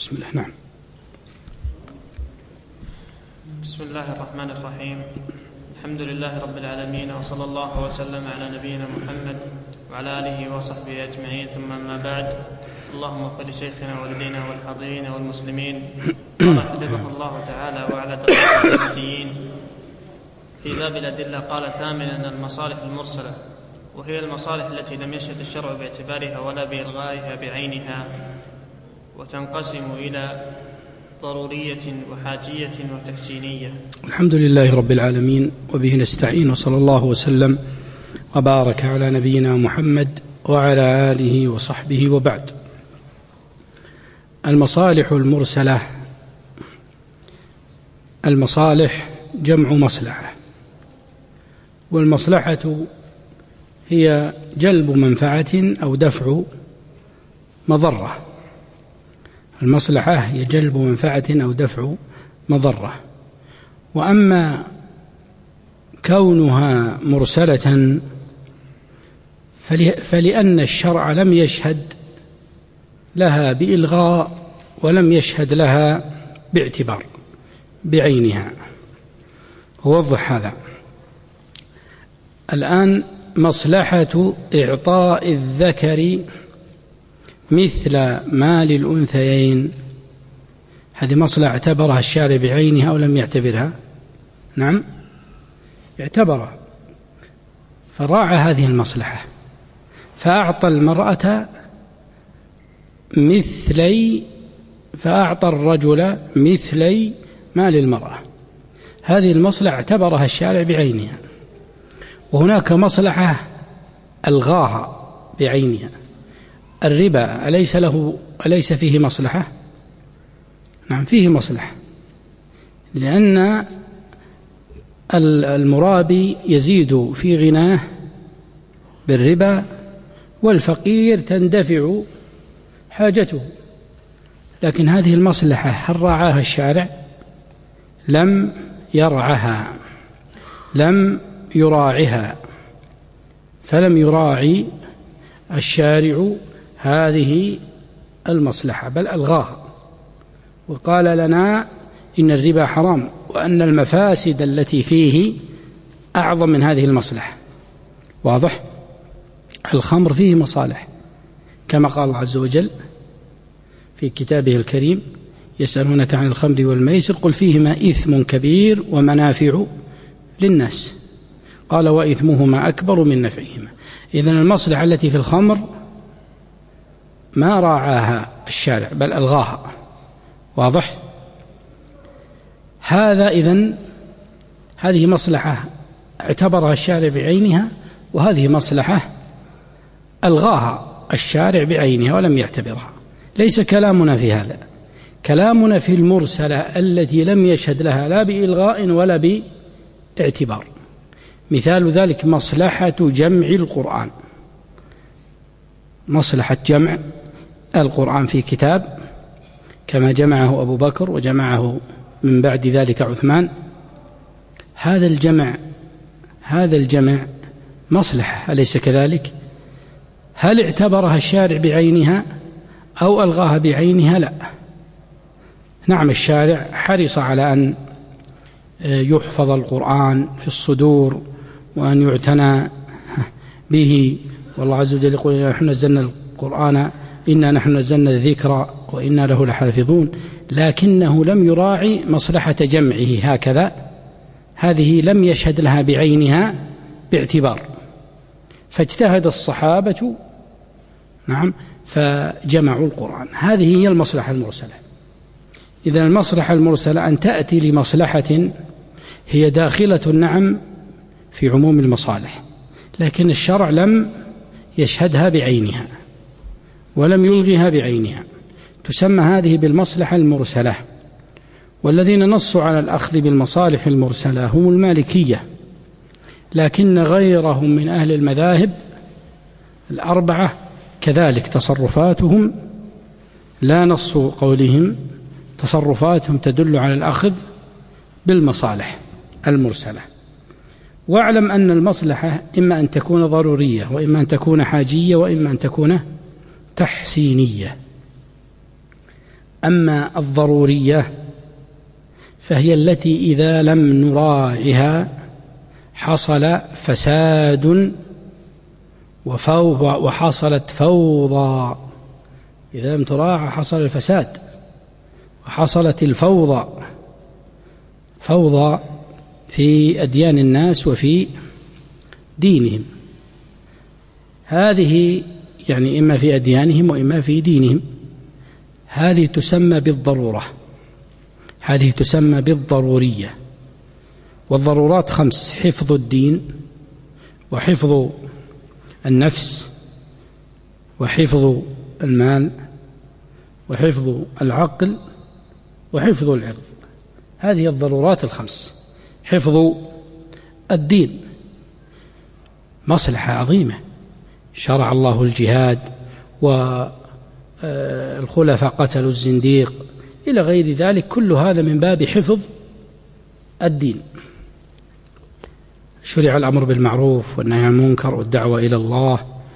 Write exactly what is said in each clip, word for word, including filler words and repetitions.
بسم الله. نعم. بسم الله الرحمن الرحيم. الحمد لله رب العالمين، وصلى الله وسلم على نبينا محمد وعلى آله وصحبه أجمعين، ثم أما بعد. اللهم اغفر لشيخنا ووالدينا والحاضرين والمسلمين ورحمه الله تعالى وعلى تقوى المهديين. في باب الأدلة قال ثامنا المصالح المرسلة، وهي المصالح التي لم يشهد الشرع باعتبارها ولا بإلغائها بعينها، وتنقسم إلى ضرورية وحاجية وتحسينية. الحمد لله رب العالمين، وبه نستعين، وصلى الله وسلم وبارك على نبينا محمد وعلى آله وصحبه وبعد. المصالح المرسلة، المصالح جمع مصلحة، والمصلحة هي جلب منفعة أو دفع مضرة. المصلحة هي جلب منفعة أو دفع مضرة. وأما كونها مرسلة فلأن الشرع لم يشهد لها بإلغاء ولم يشهد لها باعتبار بعينها. أوضح هذا الآن. مصلحة إعطاء الذكر مثل مال الأنثيين، هذه مصلحة اعتبرها الشارع بعينها أو لم يعتبرها؟ نعم، اعتبرها، فراعى هذه المصلحة فأعطى المرأة مثلي فأعطى الرجل مثلي مال المرأة. هذه المصلحة اعتبرها الشارع بعينها. وهناك مصلحة ألغاها بعينها. الربا أليس له أليس فيه مصلحة؟ نعم فيه مصلحة، لأن المرابي يزيد في غناه بالربا، والفقير تندفع حاجته. لكن هذه المصلحة هل راعاها الشارع؟ لم يرعها، لم يراعها، فلم يراعي الشارع هذه المصلحة، بل ألغاها وقال لنا إن الربا حرام، وأن المفاسد التي فيه أعظم من هذه المصلحة. واضح؟ الخمر فيه مصالح، كما قال الله عز وجل في كتابه الكريم: يسألونك عن الخمر والميسر قل فيهما إثم كبير ومنافع للناس، قال وإثمهما أكبر من نفعهما. إذن المصلحة التي في الخمر ما راعاها الشارع بل ألغاها. واضح؟ هذا إذن هذه مصلحة اعتبرها الشارع بعينها، وهذه مصلحة ألغاها الشارع بعينها ولم يعتبرها. ليس كلامنا في هذا، كلامنا في المرسلة التي لم يشهد لها لا بإلغاء ولا باعتبار. مثال ذلك مصلحة جمع القرآن، مصلحة جمع القرآن في كتاب كما جمعه أبو بكر وجمعه من بعد ذلك عثمان. هذا الجمع هذا الجمع مصلحة، أليس كذلك؟ هل اعتبرها الشارع بعينها أو ألغاها بعينها؟ لا. نعم، الشارع حرص على أن يحفظ القرآن في الصدور وأن يعتنى به، والله عز وجل يقول إنا نحن نزلنا القرآن إنا نحن نزلنا الذكر وإنا له لحافظون. لكنه لم يراعي مصلحة جمعه هكذا، هذه لم يشهد لها بعينها باعتبار، فاجتهد الصحابة نعم فجمعوا القرآن. هذه هي المصلحة المرسلة. إذا المصلحة المرسلة أن تأتي لمصلحة هي داخلة نعم في عموم المصالح، لكن الشرع لم يشهدها بعينها ولم يلغها بعينها، تسمى هذه بالمصلحة المرسلة. والذين نصوا على الأخذ بالمصالح المرسلة هم المالكية، لكن غيرهم من أهل المذاهب الأربعة كذلك تصرفاتهم لا نص قولهم، تصرفاتهم تدل على الأخذ بالمصالح المرسلة. واعلم أن المصلحة إما أن تكون ضرورية، وإما أن تكون حاجية، وإما أن تكون تحسينية. أما الضرورية فهي التي إذا لم نراعها حصل فساد وحصلت فوضى. إذا لم تراعى حصل الفساد وحصلت الفوضى، فوضى في أديان الناس وفي دينهم. هذه يعني إما في أديانهم وإما في دينهم. هذه تسمى بالضرورة، هذه تسمى بالضرورية. والضرورات خمس: حفظ الدين، وحفظ النفس، وحفظ المال، وحفظ العقل، وحفظ العرض. هذه الضرورات الخمس. حفظ الدين مصلحة عظيمة، شرع الله الجهاد، والخلفاء قتلوا الزنديق إلى غير ذلك، كل هذا من باب حفظ الدين. شرع الأمر بالمعروف والنهي عن المنكر والدعوة إلى الله،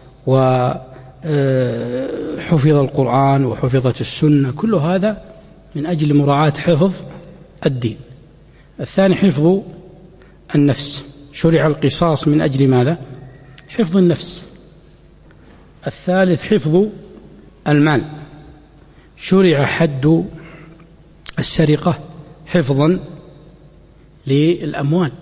وحفظ القرآن وحفظت السنة، كل هذا من أجل مراعاة حفظ الدين. الثاني حفظ النفس، شرع القصاص من أجل ماذا؟ حفظ النفس. الثالث حفظ المال، شرع حد السرقة حفظا للأموال.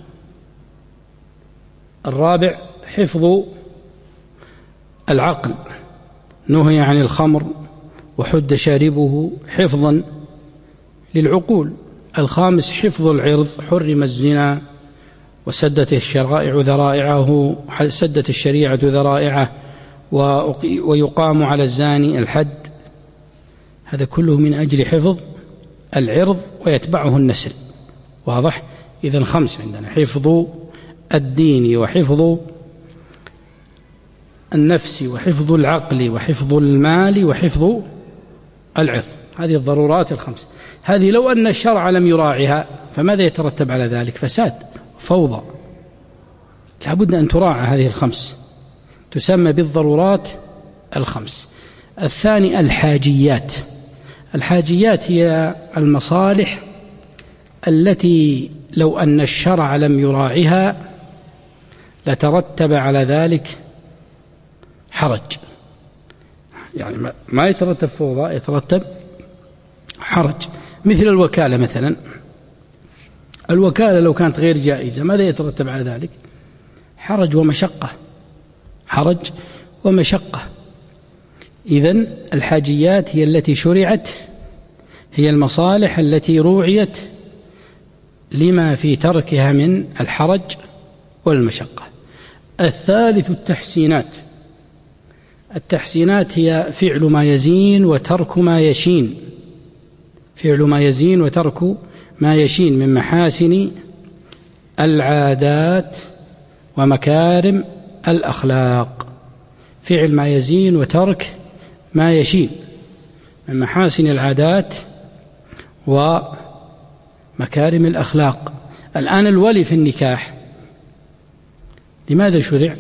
الرابع حفظ العقل، نهي عن الخمر وحد شاربه حفظا للعقول. الخامس حفظ العرض، حرم الزنا وسدت الشرائع ذرائعه، سدت الشريعة ذرائعه، ويقام على الزاني الحد. هذا كله من أجل حفظ العرض ويتبعه النسل. واضح؟ إذن خمس عندنا: حفظ الدين، وحفظ النفس، وحفظ العقل، وحفظ المال، وحفظ العرض. هذه الضرورات الخمس. هذه لو أن الشرع لم يراعها فماذا يترتب على ذلك؟ فساد، فوضى. لابد أن تراعى هذه الخمس، تسمى بالضرورات الخمس. الثاني الحاجيات. الحاجيات هي المصالح التي لو أن الشرع لم يراعها لترتب على ذلك حرج، يعني ما يترتب فوضى، يترتب حرج. مثل الوكالة مثلا، الوكالة لو كانت غير جائزة ماذا يترتب على ذلك؟ حرج ومشقة، حرج ومشقة. إذن الحاجيات هي التي شرعت، هي المصالح التي روعيت لما في تركها من الحرج والمشقة. الثالث التحسينات. التحسينات هي فعل ما يزين وترك ما يشين، فعل ما يزين وترك ما يشين من محاسن العادات ومكارم الأخلاق. فعل ما يزين وترك ما يشين من محاسن العادات ومكارم الأخلاق. الآن الولي في النكاح لماذا شرع؟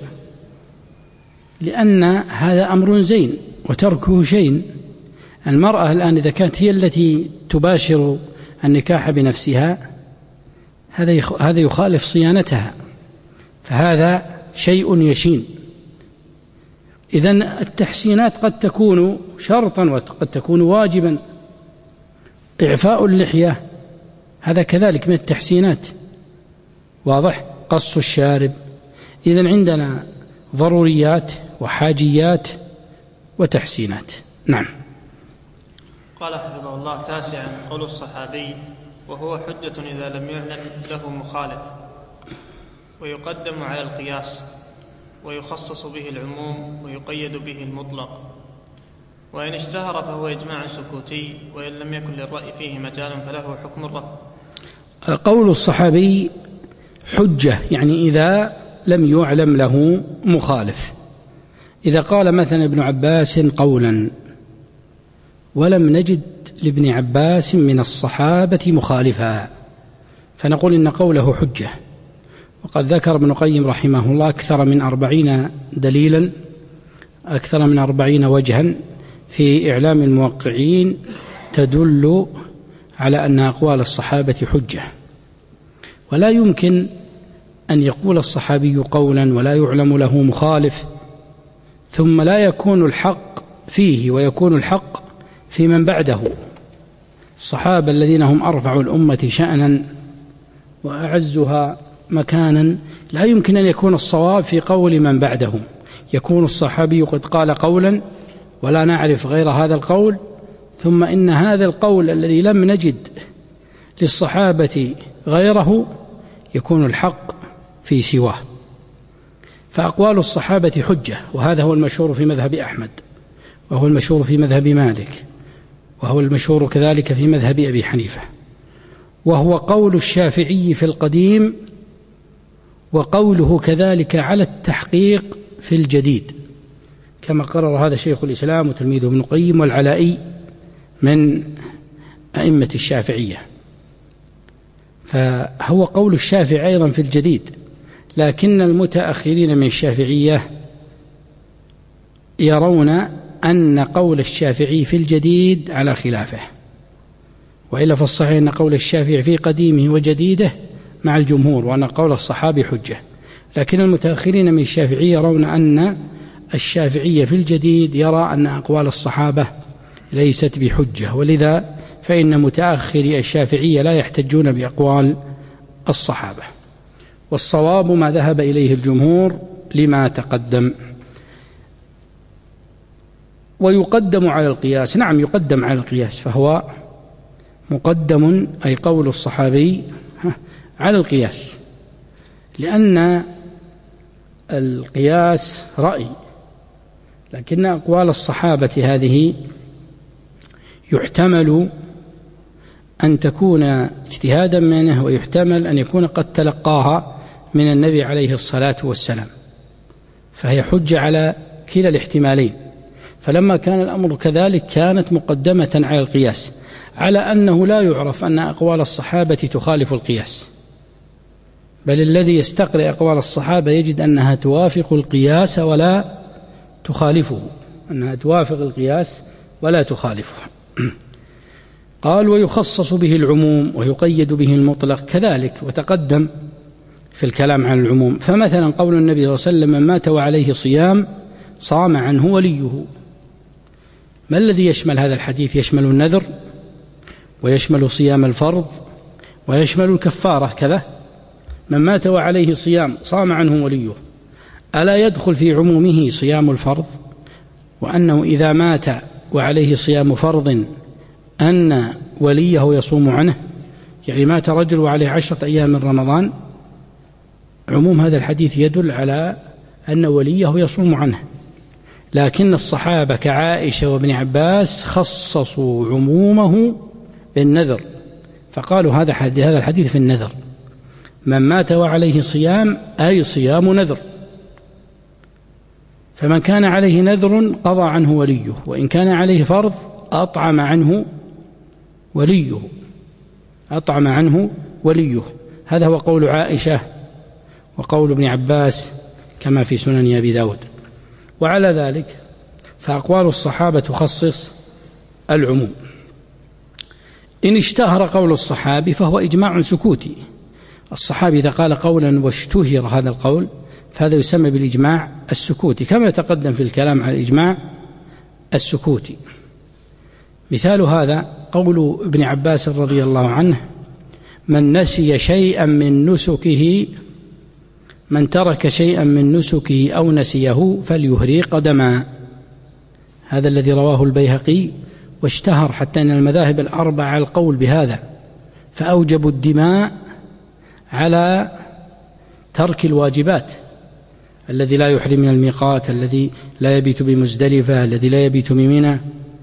لأن هذا أمر زين وتركه شين. المرأة الآن إذا كانت هي التي تباشر النكاح بنفسها هذا يخالف صيانتها، فهذا شيء يشين. إذن التحسينات قد تكون شرطا وقد تكون واجبا. إعفاء اللحية هذا كذلك من التحسينات. واضح؟ قص الشارب. إذن عندنا ضروريات وحاجيات وتحسينات. نعم. قال حفظه الله: تاسعا قول الصحابي: وهو حجة إذا لم يعلم له مخالف، ويقدم على القياس، ويخصص به العموم، ويقيد به المطلق، وإن اشتهر فهو إجماع سكوتي، وإن لم يكن للرأي فيه مجال فله حكم الرفع. قول الصحابي حجة يعني إذا لم يعلم له مخالف. إذا قال مثلا ابن عباس قولا ولم نجد لابن عباس من الصحابة مخالفا فنقول إن قوله حجة. وقد ذكر ابن القيم رحمه الله أكثر من أربعين دليلا، أكثر من أربعين وجها في إعلام الموقعين تدل على أن أقوال الصحابة حجة، ولا يمكن أن يقول الصحابي قولا ولا يعلم له مخالف ثم لا يكون الحق فيه ويكون الحق في من بعده. الصحابة الذين هم أرفع الأمة شأنا وأعزها مكانا لا يمكن أن يكون الصواب في قول من بعدهم. يكون الصحابي قد قال قولا ولا نعرف غير هذا القول، ثم إن هذا القول الذي لم نجد للصحابة غيره يكون الحق في سواه. فأقوال الصحابة حجة، وهذا هو المشهور في مذهب أحمد، وهو المشهور في مذهب مالك، وهو المشهور كذلك في مذهب أبي حنيفة، وهو قول الشافعي في القديم، وقوله كذلك على التحقيق في الجديد، كما قرر هذا شيخ الإسلام وتلميذه ابن القيم والعلائي من أئمة الشافعية. فهو قول الشافعي أيضا في الجديد، لكن المتأخرين من الشافعية يرون أن قول الشافعي في الجديد على خلافه، وإلا فالصحيح أن قول الشافعي في قديمه وجديده مع الجمهور، وأن قول الصحابي حجة. لكن المتأخرين من الشافعي يرون أن الشافعي في الجديد يرى أن أقوال الصحابة ليست بحجة، ولذا فإن متأخري الشافعية لا يحتجون بأقوال الصحابة. والصواب ما ذهب إليه الجمهور لما تقدم. ويقدم على القياس، نعم يقدم على القياس، فهو مقدم أي قول الصحابي على القياس، لأن القياس رأي، لكن أقوال الصحابة هذه يحتمل أن تكون اجتهادا منه، ويحتمل أن يكون قد تلقاها من النبي عليه الصلاة والسلام، فهي حجة على كلا الاحتمالين. فلما كان الأمر كذلك كانت مقدمة على القياس، على أنه لا يعرف أن أقوال الصحابة تخالف القياس، بل الذي يستقرئ أقوال الصحابة يجد أنها توافق القياس ولا تخالفه، أنها توافق القياس ولا تخالفه. قال ويخصص به العموم ويقيد به المطلق كذلك، وتقدم في الكلام عن العموم. فمثلا قول النبي صلى الله عليه وسلم من مات وعليه صيام صام عنه وليه، ما الذي يشمل هذا الحديث؟ يشمل النذر، ويشمل صيام الفرض، ويشمل الكفارة كذا. من مات وعليه صيام صام عنه وليه، ألا يدخل في عمومه صيام الفرض؟ وأنه إذا مات وعليه صيام فرض أن وليه يصوم عنه، يعني مات رجل وعليه عشرة أيام من رمضان، عموم هذا الحديث يدل على أن وليه يصوم عنه. لكن الصحابة كعائشة وابن عباس خصصوا عمومه بالنذر، فقالوا هذا هذا الحديث في النذر، من مات وعليه صيام أي صيام نذر، فمن كان عليه نذر قضى عنه وليه، وإن كان عليه فرض أطعم عنه وليه، أطعم عنه وليه. هذا هو قول عائشة وقول ابن عباس كما في سنن أبي داود. وعلى ذلك فأقوال الصحابة تخصص العموم. إن اشتهر قول الصحابي فهو إجماع سكوتي. الصحابي إذا قال قولا واشتهر هذا القول فهذا يسمى بالإجماع السكوتي، كما يتقدم في الكلام على الإجماع السكوتي. مثال هذا قول ابن عباس رضي الله عنه من نسي شيئا من نسكه، من ترك شيئا من نسكه أو نسيه فليهري قدما. هذا الذي رواه البيهقي واشتهر حتى أن المذاهب الأربعة على القول بهذا، فأوجبوا الدماء على ترك الواجبات، الذي لا يحرم من الميقات، الذي لا يبيت بمزدلفة، الذي لا يبيت بمنى،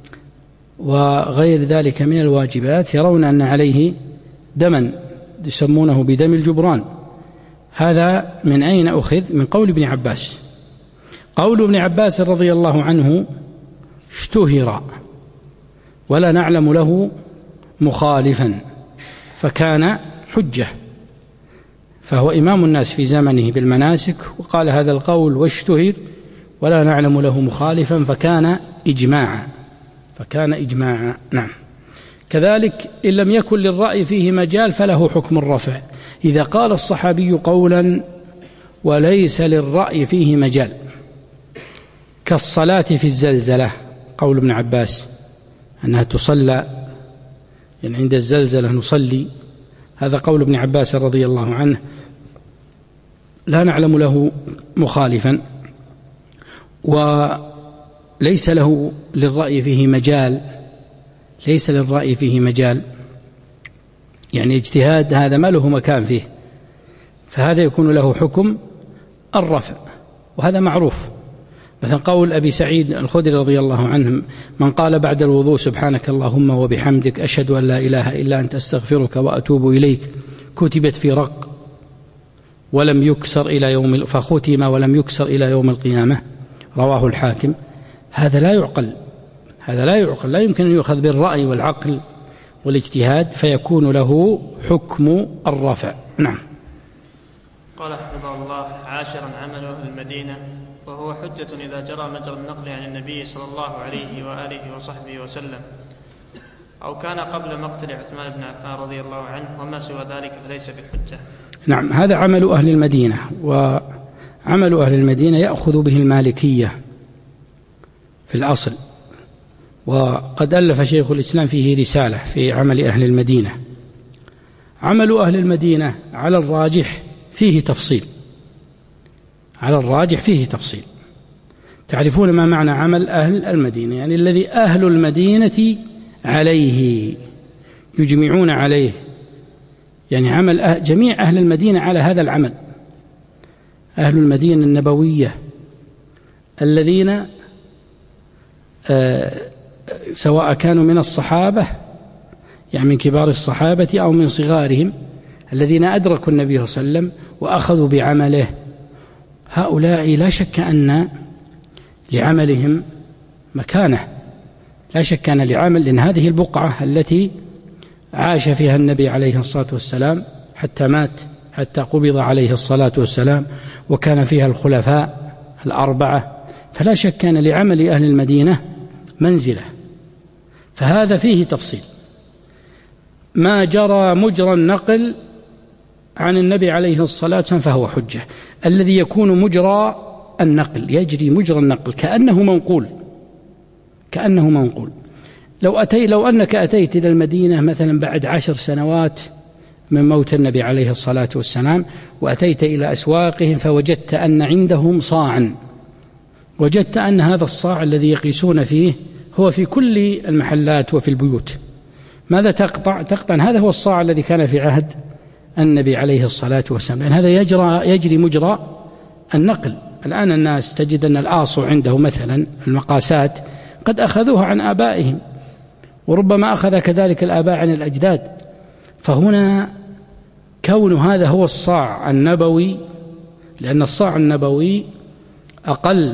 وغير ذلك من الواجبات، يرون أن عليه دما يسمونه بدم الجبران. هذا من أين أخذ؟ من قول ابن عباس. قول ابن عباس رضي الله عنه اشتهر ولا نعلم له مخالفا، فكان حجة، فهو إمام الناس في زمنه بالمناسك، وقال هذا القول واشتهر ولا نعلم له مخالفا، فكان إجماعا، فكان إجماعا. نعم. كذلك إن لم يكن للرأي فيه مجال فله حكم الرفع. إذا قال الصحابي قولا وليس للرأي فيه مجال كالصلاة في الزلزلة، قول ابن عباس أنها تصلى، يعني عند الزلزلة نصلي، هذا قول ابن عباس رضي الله عنه لا نعلم له مخالفا، وليس له للرأي فيه مجال، ليس للرأي فيه مجال، يعني اجتهاد هذا ما له مكان فيه، فهذا يكون له حكم الرفع، وهذا معروف. مثلا قول أبي سعيد الخدري رضي الله عنه: من قال بعد الوضوء سبحانك اللهم وبحمدك أشهد أن لا إله إلا أنت أستغفرك وأتوب إليك، كتبت في رق ولم يكسر إلى يوم فختم ولم يكسر إلى يوم القيامة، رواه الحاكم. هذا لا يعقل، هذا لا يعقل، لا يمكن أن يؤخذ بالرأي والعقل والاجتهاد فيكون له حكم الرفع. نعم. قال حفظه الله: عاشرا عمل أهل المدينة، وهو حجة إذا جرى مجرى النقل عن النبي صلى الله عليه وآله وصحبه وسلم، أو كان قبل مقتل عثمان بن عفان رضي الله عنه، وما سوى ذلك فليس بحجة. نعم، هذا عمل أهل المدينة، وعمل أهل المدينة يأخذ به المالكية في الأصل، وقد ألف شيخ الإسلام فيه رسالة في عمل أهل المدينة. عمل أهل المدينة على الراجح فيه تفصيل، على الراجح فيه تفصيل. تعرفون ما معنى عمل أهل المدينة؟ يعني الذي أهل المدينة عليه يجمعون عليه، يعني عمل أهل جميع أهل المدينة على هذا العمل. أهل المدينة النبوية الذين آه سواء كانوا من الصحابة، يعني من كبار الصحابة أو من صغارهم، الذين أدركوا النبي صلى الله عليه وسلم وأخذوا بعمله، هؤلاء لا شك أن لعملهم مكانة، لا شك أن لعمل، لأن هذه البقعة التي عاش فيها النبي عليه الصلاة والسلام حتى مات، حتى قبض عليه الصلاة والسلام، وكان فيها الخلفاء الأربعة، فلا شك أن لعمل أهل المدينة منزلة. فهذا فيه تفصيل. ما جرى مجرى النقل عن النبي عليه الصلاة والسلام فهو حجة. الذي يكون مجرى النقل، يجري مجرى النقل كأنه منقول، كأنه منقول. لو أتي لو أنك أتيت إلى المدينة مثلا بعد عشر سنوات من موت النبي عليه الصلاة والسلام، وأتيت إلى أسواقهم فوجدت أن عندهم صاعا، وجدت أن هذا الصاع الذي يقيسون فيه هو في كل المحلات وفي البيوت، ماذا تقطع؟ تقطع هذا هو الصاع الذي كان في عهد النبي عليه الصلاة والسلام، لأن هذا يجرى يجري مجرى النقل. الآن الناس تجد أن الآصع عنده مثلا المقاسات قد أخذوها عن آبائهم، وربما أخذ كذلك الآباء عن الأجداد. فهنا كون هذا هو الصاع النبوي، لأن الصاع النبوي أقل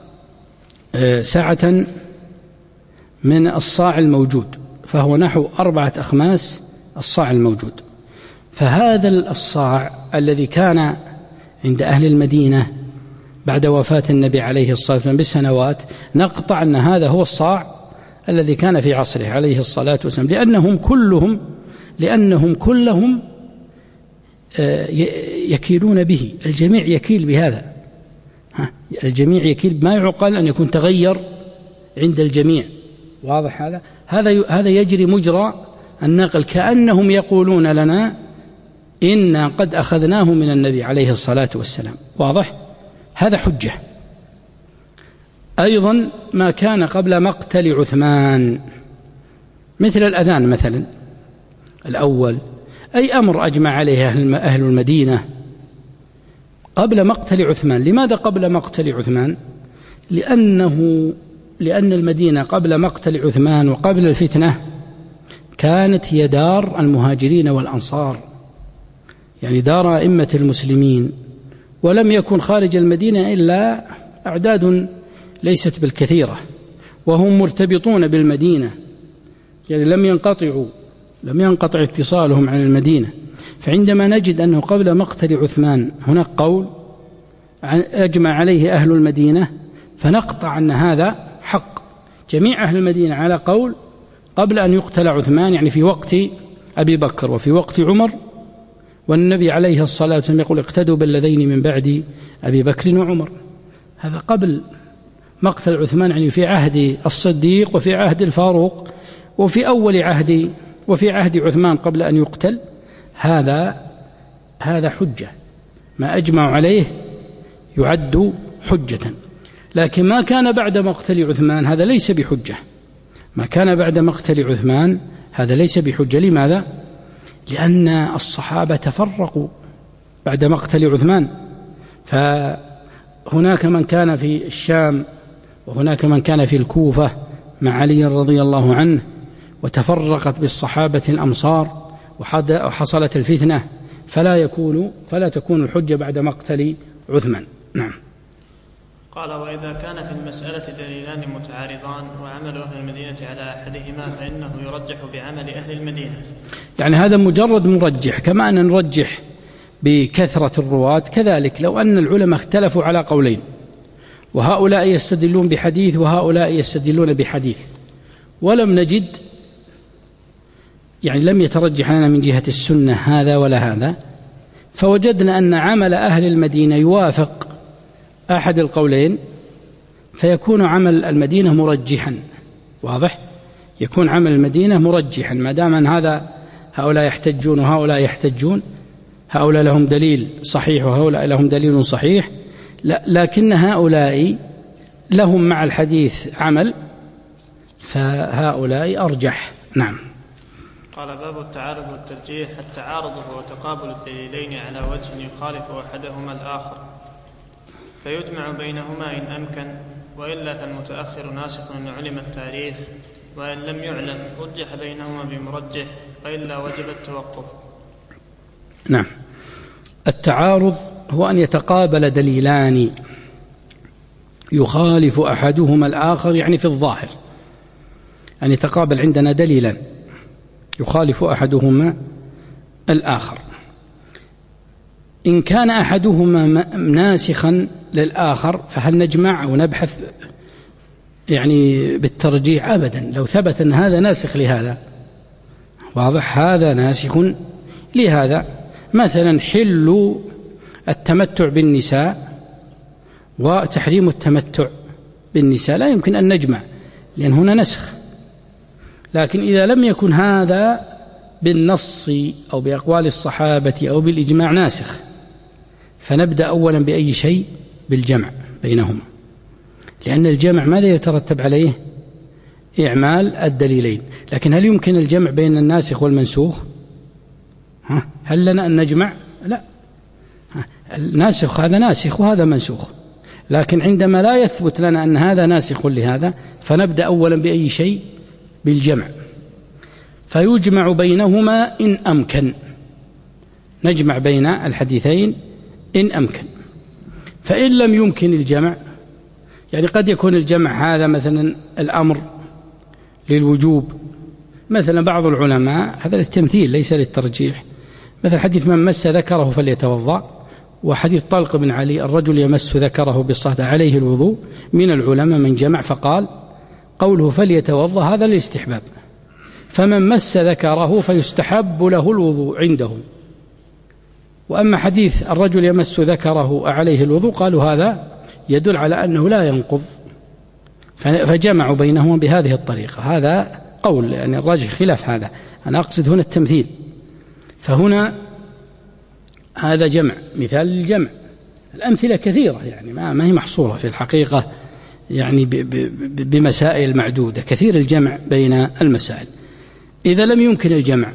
سعة من الصاع الموجود، فهو نحو أربعة أخماس الصاع الموجود. فهذا الصاع الذي كان عند أهل المدينة بعد وفاة النبي عليه الصلاة والسلام بسنوات، نقطع أن هذا هو الصاع الذي كان في عصره عليه الصلاة والسلام، لأنهم كلهم لأنهم كلهم يكيلون به، الجميع يكيل بهذا، الجميع يكيل، ما يعقل أن يكون تغير عند الجميع. واضح هذا؟ هذا هذا يجري مجرى النقل، كأنهم يقولون لنا إنا قد أخذناه من النبي عليه الصلاة والسلام. واضح؟ هذا حجة. أيضا ما كان قبل مقتل عثمان مثل الأذان مثلا الأول، أي أمر أجمع عليه أهل المدينة قبل مقتل عثمان. لماذا قبل مقتل عثمان؟ لأنه لأن المدينة قبل مقتل عثمان وقبل الفتنة كانت هي دار المهاجرين والأنصار، يعني دار أئمة المسلمين، ولم يكن خارج المدينة إلا أعداد ليست بالكثيرة، وهم مرتبطون بالمدينة، يعني لم ينقطعوا لم ينقطع اتصالهم عن المدينة. فعندما نجد أنه قبل مقتل عثمان هناك قول أجمع عليه أهل المدينة، فنقطع أن هذا حق، جميع أهل المدينة على قول قبل أن يقتل عثمان، يعني في وقت أبي بكر وفي وقت عمر، والنبي عليه الصلاة والسلام يقول اقتدوا بالذين من بعد أبي بكر وعمر. هذا قبل مقتل عثمان، يعني في عهد الصديق وفي عهد الفاروق وفي أول عهد وفي عهد عثمان قبل أن يقتل. هذا هذا حجة، ما أجمع عليه يعد حجة. لكن ما كان بعد مقتل عثمان هذا ليس بحجة، ما كان بعد مقتل عثمان هذا ليس بحجة. لماذا؟ لأن الصحابة تفرقوا بعد مقتل عثمان، فهناك من كان في الشام وهناك من كان في الكوفة مع علي رضي الله عنه، وتفرقت بالصحابة الأمصار وحصلت الفتنة، فلا يكون فلا تكون الحجة بعد مقتل عثمان. نعم. قال: وإذا كان في المسألة دليلان متعارضان وعمل أهل المدينة على أحدهما فإنه يرجح بعمل أهل المدينة. يعني هذا مجرد مرجح، كما أن نرجح بكثرة الرواة، كذلك لو أن العلماء اختلفوا على قولين وهؤلاء يستدلون بحديث وهؤلاء يستدلون بحديث ولم نجد، يعني لم يترجح لنا من جهة السنة هذا ولا هذا، فوجدنا أن عمل أهل المدينة يوافق أحد القولين، فيكون عمل المدينة مرجحا. واضح؟ يكون عمل المدينة مرجحا ما دام أن هذا هؤلاء يحتجون وهؤلاء يحتجون، هؤلاء لهم دليل صحيح وهؤلاء لهم دليل صحيح، لكن هؤلاء لهم مع الحديث عمل، فهؤلاء أرجح. نعم. قال: باب التعارض والترجيح. التعارض هو تقابل الدليلين على وجه يخالف أحدهما الآخر، فيجمع بينهما إن أمكن، وإلا فالمتأخر ناسخ إن علم التاريخ، وإن لم يعلم رجح بينهما بمرجح، وإلا وجب التوقف. نعم. التعارض هو أن يتقابل دليلان يخالف أحدهما الآخر، يعني في الظاهر أن يتقابل عندنا دليلان يخالف أحدهما الآخر. إن كان أحدهما ناسخا للآخر فهل نجمع أو نبحث يعني بالترجيح؟ أبدا. لو ثبت أن هذا ناسخ لهذا، واضح، هذا ناسخ لهذا، مثلا حل التمتع بالنساء وتحريم التمتع بالنساء، لا يمكن أن نجمع لأن هنا نسخ. لكن إذا لم يكن هذا بالنص أو بأقوال الصحابة أو بالإجماع ناسخ، فنبدأ أولا بأي شيء؟ بالجمع بينهما، لأن الجمع ماذا يترتب عليه؟ إعمال الدليلين. لكن هل يمكن الجمع بين الناسخ والمنسوخ؟ ها؟ هل لنا أن نجمع؟ لا. الناسخ هذا ناسخ وهذا منسوخ، لكن عندما لا يثبت لنا أن هذا ناسخ لهذا فنبدأ أولا بأي شيء؟ بالجمع. فيجمع بينهما إن أمكن، نجمع بين الحديثين إن أمكن. فإن لم يمكن الجمع، يعني قد يكون الجمع هذا مثلا الأمر للوجوب، مثلا بعض العلماء، هذا للتمثيل ليس للترجيح، مثل حديث من مس ذكره فليتوضأ، وحديث طلق بن علي الرجل يمس ذكره بالصهد عليه الوضوء، من العلماء من جمع فقال قوله فليتوضأ هذا الاستحباب، فمن مس ذكره فيستحب له الوضوء عنده. وأما حديث الرجل يمس ذكره عليه الوضوء قالوا هذا يدل على أنه لا ينقض، فجمعوا بينهما بهذه الطريقة. هذا قول، يعني الراجح خلاف هذا، أنا أقصد هنا التمثيل. فهنا هذا جمع، مثال للجمع. الأمثلة كثيرة، يعني ما هي محصورة في الحقيقة، يعني بمسائل معدودة، كثير الجمع بين المسائل. إذا لم يمكن الجمع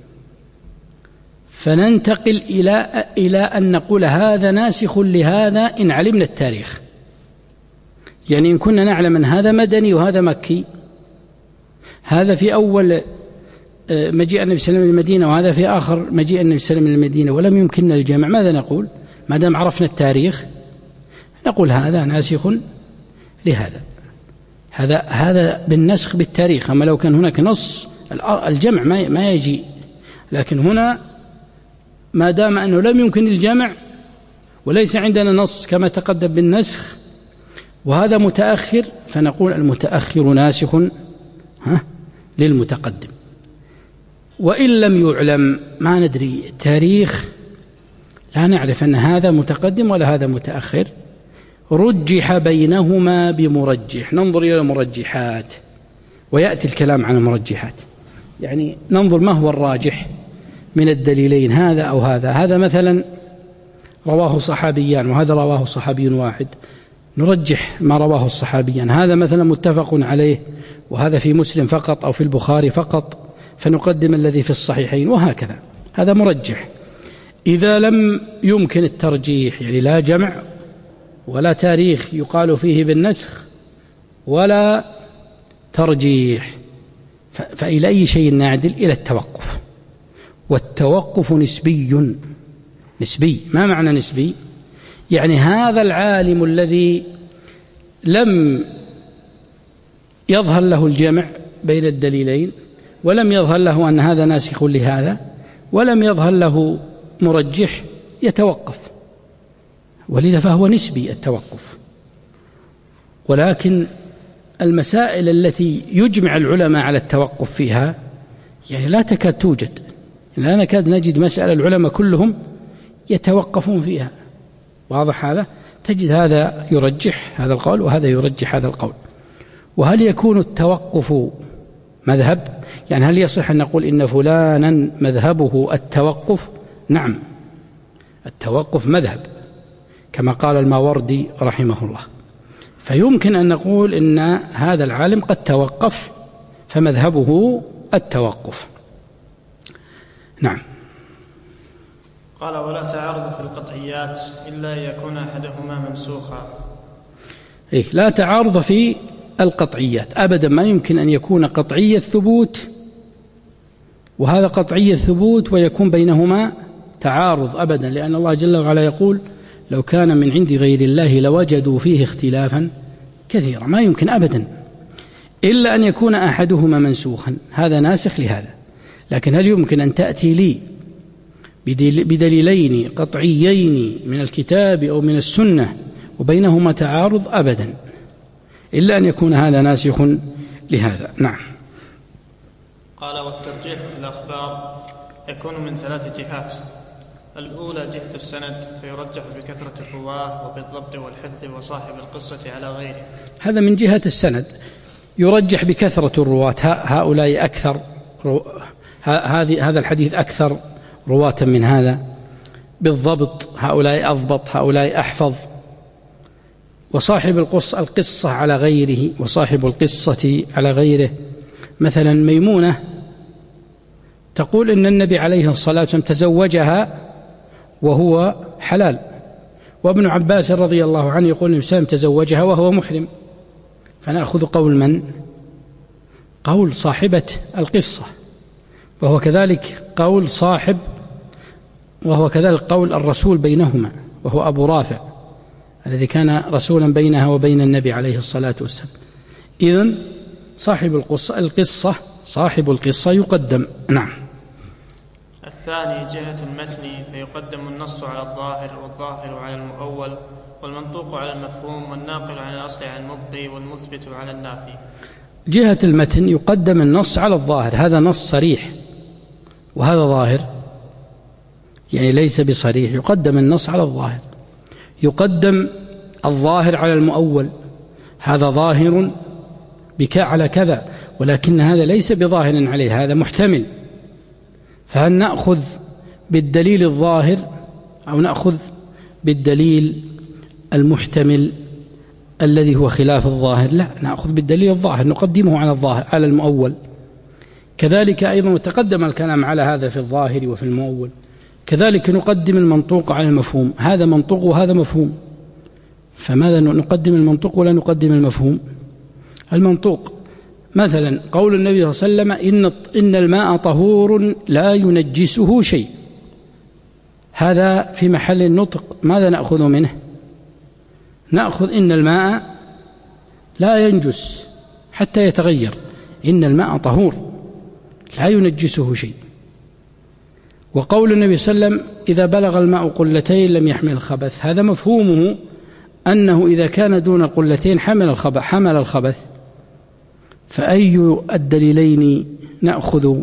فننتقل إلى إلى أن نقول هذا ناسخ لهذا إن علمنا التاريخ. يعني إن كنا نعلم أن هذا مدني وهذا مكي، هذا في أول مجيء النبي صلى الله عليه وسلم للمدينة وهذا في آخر مجيء النبي صلى الله عليه وسلم للمدينة، ولم يمكننا الجمع، ماذا نقول؟ ما دام عرفنا التاريخ نقول هذا ناسخ لهذا. هذا هذا بالنسخ بالتاريخ. أما لو كان هناك نص الجمع ما ما يجي، لكن هنا ما دام أنه لم يمكن الجمع وليس عندنا نص كما تقدم بالنسخ وهذا متأخر، فنقول المتأخر ناسخ ها للمتقدم. وإن لم يعلم ما ندري التاريخ لا نعرف أن هذا متقدم ولا هذا متأخر، رجح بينهما بمرجح. ننظر إلى المرجحات ويأتي الكلام عن المرجحات، يعني ننظر ما هو الراجح من الدليلين، هذا أو هذا. هذا مثلا رواه صحابيان وهذا رواه صحابي واحد، نرجح ما رواه الصحابيان. هذا مثلا متفق عليه وهذا في مسلم فقط أو في البخاري فقط، فنقدم الذي في الصحيحين، وهكذا. هذا مرجح. إذا لم يمكن الترجيح، يعني لا جمع ولا تاريخ يقال فيه بالنسخ ولا ترجيح، فإلى أي شيء نعدل؟ إلى التوقف. والتوقف نسبي. نسبي، ما معنى نسبي؟ يعني هذا العالم الذي لم يظهر له الجمع بين الدليلين، ولم يظهر له أن هذا ناسخ لهذا، ولم يظهر له مرجح، يتوقف. ولذا فهو نسبي التوقف. ولكن المسائل التي يجمع العلماء على التوقف فيها يعني لا تكاد توجد، لا نكاد نجد مسألة العلماء كلهم يتوقفون فيها. واضح هذا؟ تجد هذا يرجح هذا القول وهذا يرجح هذا القول. وهل يكون التوقف مذهب؟ يعني هل يصح أن نقول إن فلانا مذهبه التوقف؟ نعم، التوقف مذهب كما قال الماوردي رحمه الله. فيمكن أن نقول إن هذا العالم قد توقف فمذهبه التوقف. نعم. قال: ولا تعارض في القطعيات إلا أن يكون أحدهما منسوخا. إيه، لا تعارض في القطعيات أبدا، ما يمكن أن يكون قطعي الثبوت وهذا قطعي الثبوت ويكون بينهما تعارض أبدا، لأن الله جل وعلا يقول: لو كان من عند غير الله لوجدوا فيه اختلافا كثيرا. ما يمكن أبدا إلا أن يكون أحدهما منسوخا، هذا ناسخ لهذا. لكن هل يمكن أن تأتي لي بدليلين قطعيين من الكتاب أو من السنة وبينهما تعارض؟ أبدا، إلا أن يكون هذا ناسخ لهذا. نعم. قال: والترجيح في الأخبار يكون من ثلاث جهات. الأولى جهة السند، فيرجح بكثرة الرواه وبالضبط والحفظ وصاحب القصة على غيره. هذا من جهة السند، يرجح بكثرة الرواة، هؤلاء أكثر رو... هذه هذا الحديث أكثر رواة من هذا، بالضبط هؤلاء أضبط، هؤلاء أحفظ. وصاحب القصة القصة على غيره، وصاحب القصة على غيره. مثلا ميمونة تقول إن النبي عليه الصلاة والسلام تزوجها وهو حلال، وابن عباس رضي الله عنه يقول إن الإنسان تزوجها وهو محرم. فنأخذ قول من؟ قول صاحبة القصة، وهو كذلك قول صاحب وهو كذلك قول الرسول بينهما، وهو أبو رافع الذي كان رسولا بينها وبين النبي عليه الصلاة والسلام. إذن صاحب القصة القصة صاحب القصة يقدم. نعم. الثاني جهة المتن، فيقدم النص على الظاهر والظاهر على المؤول والمنطوق على المفهوم والناقل عن الأصل على المبقي والمثبت على النافي. جهة المتن يقدم النص على الظاهر، هذا نص صريح وهذا ظاهر، يعني ليس بصريح، يقدم النص على الظاهر. يقدم الظاهر على المؤول، هذا ظاهر بك على كذا، ولكن هذا ليس بظاهر عليه، هذا محتمل. فهل نأخذ بالدليل الظاهر أو نأخذ بالدليل المحتمل الذي هو خلاف الظاهر؟ لا، نأخذ بالدليل الظاهر، نقدمه على الظاهر على المؤول. كذلك أيضا تقدم الكلام على هذا في الظاهر وفي المؤول. كذلك نقدم المنطوق على المفهوم، هذا منطوق وهذا مفهوم، فماذا نقدم المنطوق ولا نقدم المفهوم؟ المنطوق مثلا قول النبي صلى الله عليه وسلم إن إن الماء طهور لا ينجسه شيء، هذا في محل النطق، ماذا نأخذ منه؟ نأخذ إن الماء لا ينجس حتى يتغير، إن الماء طهور لا ينجسه شيء. وقول النبي صلى الله عليه وسلم إذا بلغ الماء قلتين لم يحمل الخبث، هذا مفهومه أنه إذا كان دون القلتين حمل الخبث حمل الخبث فأي الدليلين نأخذ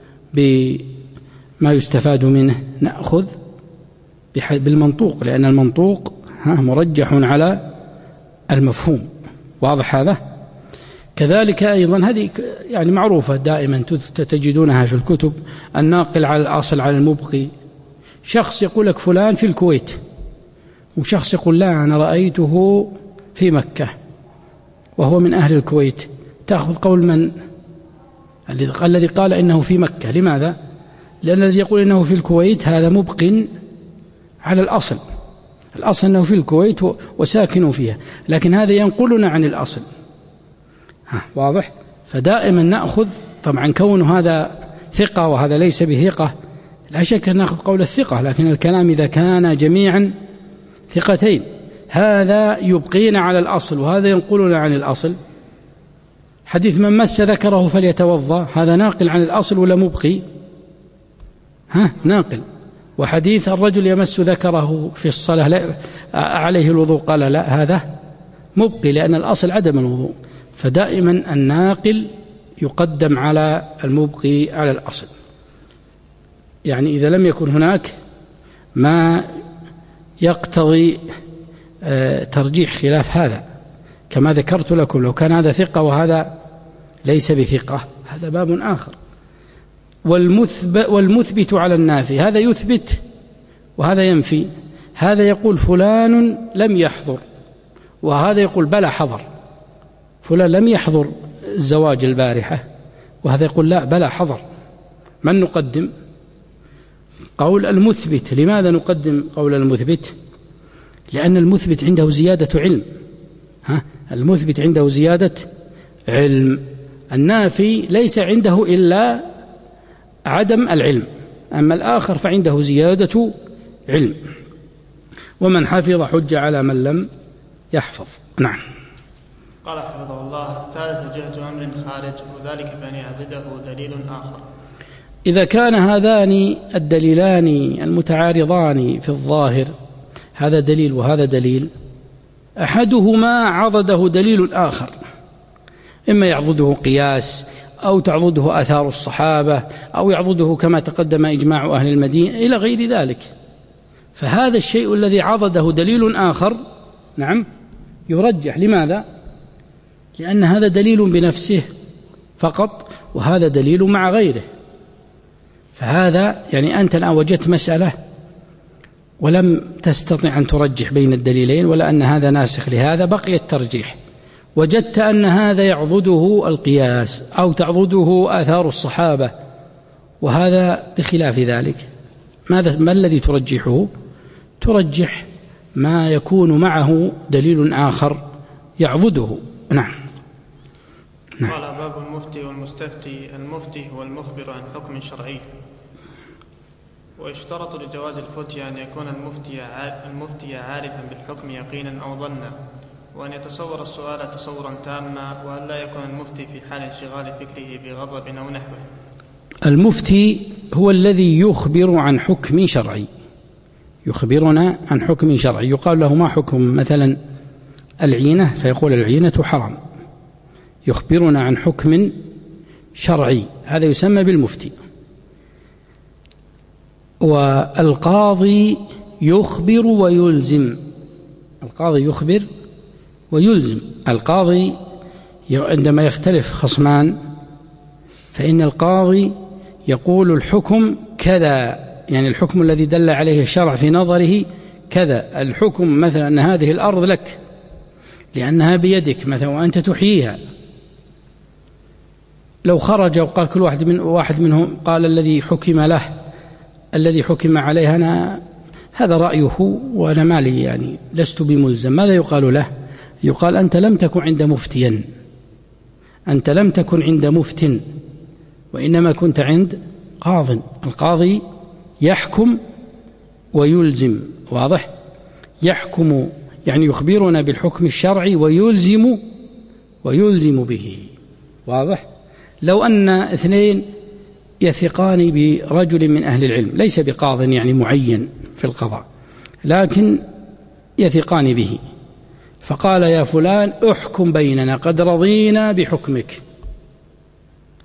بما يستفاد منه؟ نأخذ بالمنطوق، لأن المنطوق مرجح على المفهوم. واضح هذا؟ كذلك أيضا هذه يعني معروفة دائما تجدونها في الكتب، الناقل على الأصل على المبقي. شخص يقول لك فلان في الكويت، وشخص يقول لا أنا رأيته في مكة وهو من أهل الكويت، تأخذ قول من؟ الذي قال إنه في مكة. لماذا؟ لأن الذي يقول إنه في الكويت هذا مبق على الأصل، الأصل أنه في الكويت وساكن فيها، لكن هذا ينقلنا عن الأصل. ها واضح؟ فدائما نأخذ، طبعا كون هذا ثقة وهذا ليس بثقة لا شك أن نأخذ قول الثقة، لكن الكلام إذا كان جميعا ثقتين، هذا يبقينا على الأصل وهذا ينقلنا عن الأصل. حديث من مس ذكره فليتوضأ، هذا ناقل عن الأصل ولا مبقي؟ ها ناقل. وحديث الرجل يمس ذكره في الصلاة لا عليه الوضوء، قال لا هذا مبقي، لأن الأصل عدم الوضوء. فدائما الناقل يقدم على المبقي على الأصل. يعني إذا لم يكن هناك ما يقتضي ترجيح خلاف هذا، كما ذكرت لكم لو كان هذا ثقة وهذا ليس بثقة هذا باب آخر. والمثبت, والمثبت على النافي، هذا يثبت وهذا ينفي، هذا يقول فلان لم يحضر وهذا يقول بلى حضر، فلان لم يحضر الزواج البارحة وهذا يقول لا بلى حضر. من نقدم؟ قول المثبت. لماذا نقدم قول المثبت؟ لأن المثبت عنده زيادة علم. ها؟ المثبت عنده زيادة علم، النافي ليس عنده إلا عدم العلم، أما الآخر فعنده زيادة علم. ومن حفظ حج على من لم يحفظ. نعم. قال حفظه الله: الثالث جهة أمر خارج، وذلك بأن يعضده دليل آخر. إذا كان هذان الدليلان المتعارضان في الظاهر، هذا دليل وهذا دليل، أحدهما عضده دليل آخر، إما يعضده قياس أو تعضده آثار الصحابة أو يعضده كما تقدم إجماع أهل المدينة إلى غير ذلك، فهذا الشيء الذي عضده دليل آخر نعم يرجح. لماذا؟ لأن هذا دليل بنفسه فقط وهذا دليل مع غيره. فهذا يعني أنت الآن وجدت مسألة ولم تستطع أن ترجح بين الدليلين ولا أن هذا ناسخ لهذا، بقي الترجيح. وجدت أن هذا يعضده القياس أو تعضده آثار الصحابة وهذا بخلاف ذلك، ماذا ما الذي ترجحه؟ ترجح ما يكون معه دليل آخر يعضده. نعم. نعم. قال باب المفتي والمستفتي. المفتي هو المخبر عن حكم شرعي، ويشترط لجواز الفتيا أن يكون المفتي المفتي عارفا بالحكم يقينا أو ظنا، وأن يتصور السؤال تصورا تاما، وأن لا يكون المفتي في حال انشغال فكره بغضب أو نحوه. المفتي هو الذي يخبر عن حكم شرعي، يخبرنا عن حكم شرعي. يقال له ما حكم مثلا العينة؟ فيقول العينة حرام، يخبرنا عن حكم شرعي، هذا يسمى بالمفتي. والقاضي يخبر ويلزم، القاضي يخبر ويلزم. القاضي عندما يختلف خصمان فإن القاضي يقول الحكم كذا، يعني الحكم الذي دل عليه الشرع في نظره كذا. الحكم مثلا أن هذه الأرض لك لأنها بيدك مثلا وأنت تحييها. لو خرج وقال كل واحد من واحد منهم قال الذي حكم له الذي حكم عليه أنا هذا رأيه وأنا مالي، يعني لست بملزم، ماذا يقال له؟ يقال أنت لم تكن عند مفتيا، أنت لم تكن عند مفت، وإنما كنت عند قاض. القاضي يحكم ويلزم. واضح؟ يحكم يعني يخبرنا بالحكم الشرعي ويلزم ويلزم به. واضح؟ لو أن اثنين يثقان برجل من أهل العلم ليس بقاض يعني معين في القضاء، لكن يثقان به، فقال يا فلان احكم بيننا قد رضينا بحكمك،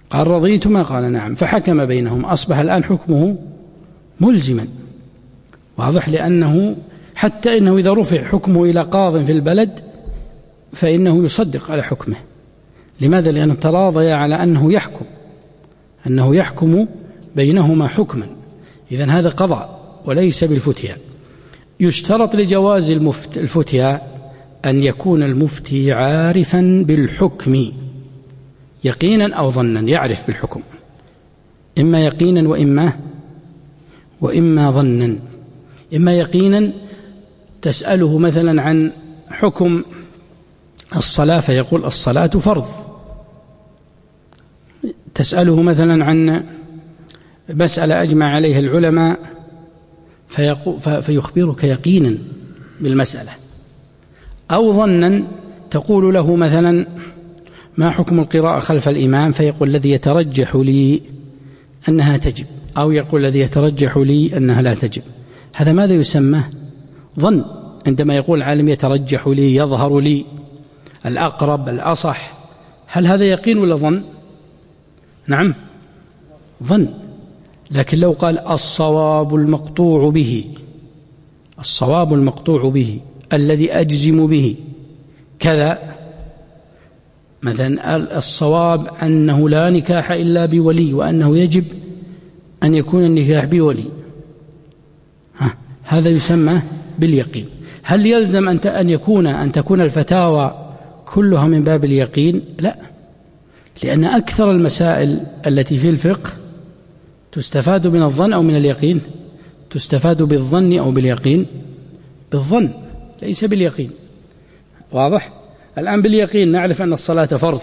قال رضيتما قال نعم، فحكم بينهم، أصبح الآن حكمه ملزما. واضح؟ لأنه حتى إنه إذا رفع حكمه إلى قاض في البلد فإنه يصدق على حكمه. لماذا؟ لأنه تراضي على أنه يحكم أنه يحكم بينهما حكما. إذن هذا قضاء وليس بالفتيا. يشترط لجواز الفتيا أن يكون المفتي عارفا بالحكم يقينا أو ظنا، يعرف بالحكم إما يقينا وإما وإما ظنا. إما يقينا تسأله مثلا عن حكم الصلاة فيقول الصلاة فرض، تسأله مثلا عن مسألة أجمع عليها العلماء فيخبرك يقينا بالمسألة. أو ظنا تقول له مثلا ما حكم القراءة خلف الإمام فيقول الذي يترجح لي أنها تجب، أو يقول الذي يترجح لي أنها لا تجب. هذا ماذا يسمى؟ ظن. عندما يقول العالم يترجح لي، يظهر لي، الأقرب، الأصح، هل هذا يقين ولا ظن؟ نعم ظن. لكن لو قال الصواب المقطوع به، الصواب المقطوع به الذي أجزم به كذا، مثلا الصواب أنه لا نكاح إلا بولي وأنه يجب أن يكون النكاح بولي، ها هذا يسمى باليقين. هل يلزم أن أن يكون أن تكون الفتاوى كلها من باب اليقين؟ لا، لأن أكثر المسائل التي في الفقه تستفاد من الظن أو من اليقين؟ تستفاد بالظن أو باليقين؟ بالظن ليس باليقين. واضح؟ الآن باليقين نعرف أن الصلاة فرض،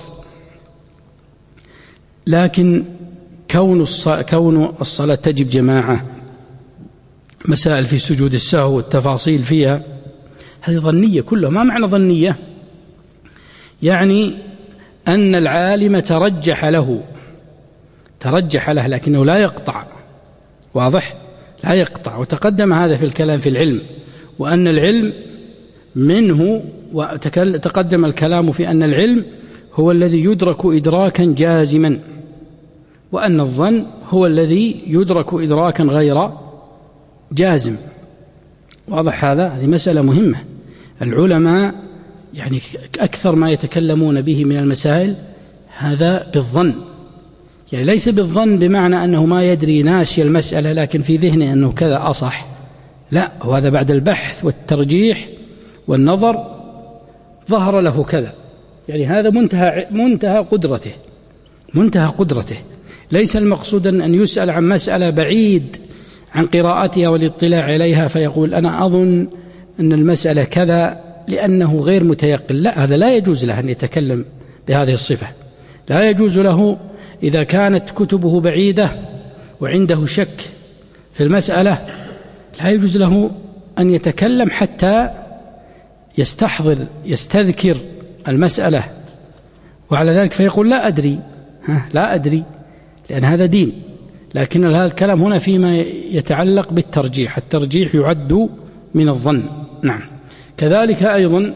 لكن كون كون الصلاة تجب جماعة، مسائل في سجود السهو والتفاصيل فيها، هذه ظنية كلها. ما معنى ظنية؟ يعني أن العالم ترجح له ترجح له لكنه لا يقطع. واضح؟ لا يقطع. وتقدم هذا في الكلام في العلم، وأن العلم منه، وتقدم الكلام في أن العلم هو الذي يدرك إدراكا جازما، وأن الظن هو الذي يدرك إدراكا غير جازم. واضح هذا؟ هذه مسألة مهمة. العلماء يعني أكثر ما يتكلمون به من المسائل هذا بالظن، يعني ليس بالظن بمعنى أنه ما يدري ناسي المسألة لكن في ذهنه أنه كذا أصح، لا، وهذا بعد البحث والترجيح والنظر ظهر له كذا. يعني هذا منتهى منتهى قدرته منتهى قدرته ليس المقصود أن يسأل عن مسألة بعيد عن قراءتها والاطلاع عليها فيقول أنا أظن أن المسألة كذا لأنه غير متيقن. لا، هذا لا يجوز له أن يتكلم بهذه الصفة. لا يجوز له إذا كانت كتبه بعيدة وعنده شك في المسألة، لا يجوز له أن يتكلم حتى يستحضر يستذكر المسألة، وعلى ذلك فيقول لا أدري ها لا أدري لأن هذا دين. لكن هذا الكلام هنا فيما يتعلق بالترجيح، الترجيح يعد من الظن. نعم. كذلك أيضا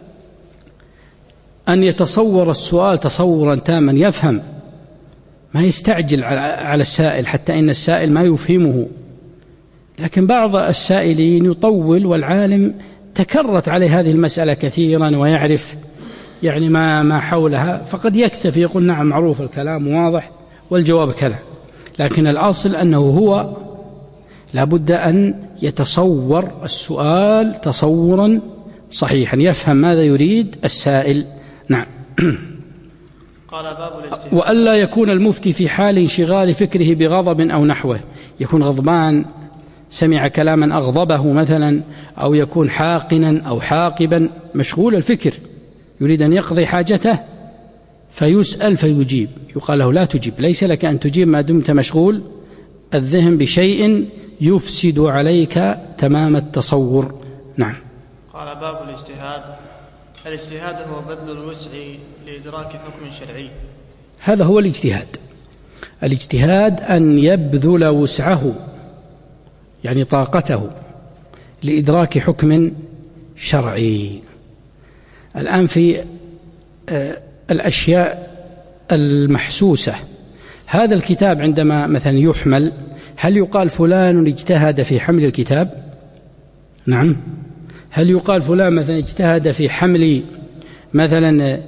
أن يتصور السؤال تصورا تاما، يفهم، ما يستعجل على السائل حتى إن السائل ما يفهمه. لكن بعض السائلين يطول، والعالم تكررت عليه هذه المسألة كثيرا ويعرف يعني ما ما حولها، فقد يكتفي يقول نعم معروف الكلام واضح والجواب كذا. لكن الأصل أنه هو لابد أن يتصور السؤال تصورا صحيحا، يفهم ماذا يريد السائل. نعم. قال باب الاجتهاد. وألا يكون المفتي في حال انشغال فكره بغضب أو نحوه، يكون غضبان، سمع كلاما أغضبه مثلا، أو يكون حاقنا أو حاقبا، مشغول الفكر، يريد أن يقضي حاجته فيسأل فيجيب، يقال له لا تجيب، ليس لك أن تجيب ما دمت مشغول الذهن بشيء يفسد عليك تمام التصور. نعم. قال باب الاجتهاد. الاجتهاد هو بذل الوسع لإدراك حكم شرعي. هذا هو الاجتهاد. الاجتهاد أن يبذل وسعه يعني طاقته لإدراك حكم شرعي. الآن في الأشياء المحسوسة هذا الكتاب عندما مثلا يحمل، هل يقال فلان اجتهد في حمل الكتاب؟ نعم. هل يقال فلان مثلا اجتهد في حمل مثلا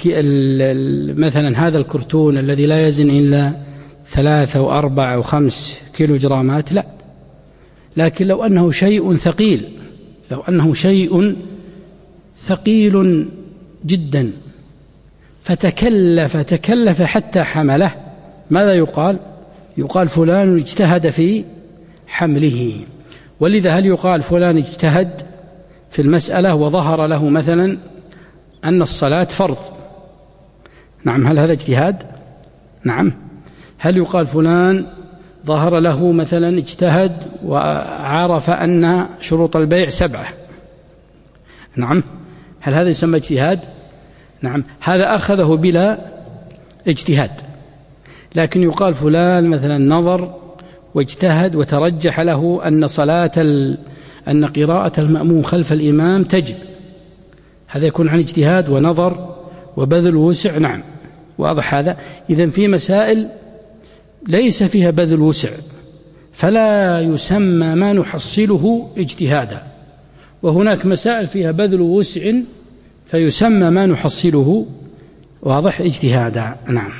مثلا هذا الكرتون الذي لا يزن إلا ثلاثة أو أربعة أو خمس كيلو جرامات؟ لا. لكن لو أنه شيء ثقيل، لو أنه شيء ثقيل جدا فتكلف تكلف حتى حمله، ماذا يقال؟ يقال فلان اجتهد في حمله. ولذا هل يقال فلان اجتهد في المسألة وظهر له مثلا أن الصلاة فرض؟ نعم. هل هذا اجتهاد؟ نعم. هل يقال فلان ظهر له مثلا اجتهد وعرف أن شروط البيع سبعة؟ نعم. هل هذا يسمى اجتهاد؟ نعم. هذا أخذه بلا اجتهاد. لكن يقال فلان مثلا نظر واجتهد وترجح له أن صلاة ال... أن قراءة المأموم خلف الإمام تجب، هذا يكون عن اجتهاد ونظر وبذل وسع. نعم، واضح هذا. إذن في مسائل ليس فيها بذل وسع فلا يسمى ما نحصله اجتهادا، وهناك مسائل فيها بذل وسع فيسمى ما نحصله واضح اجتهادا. نعم.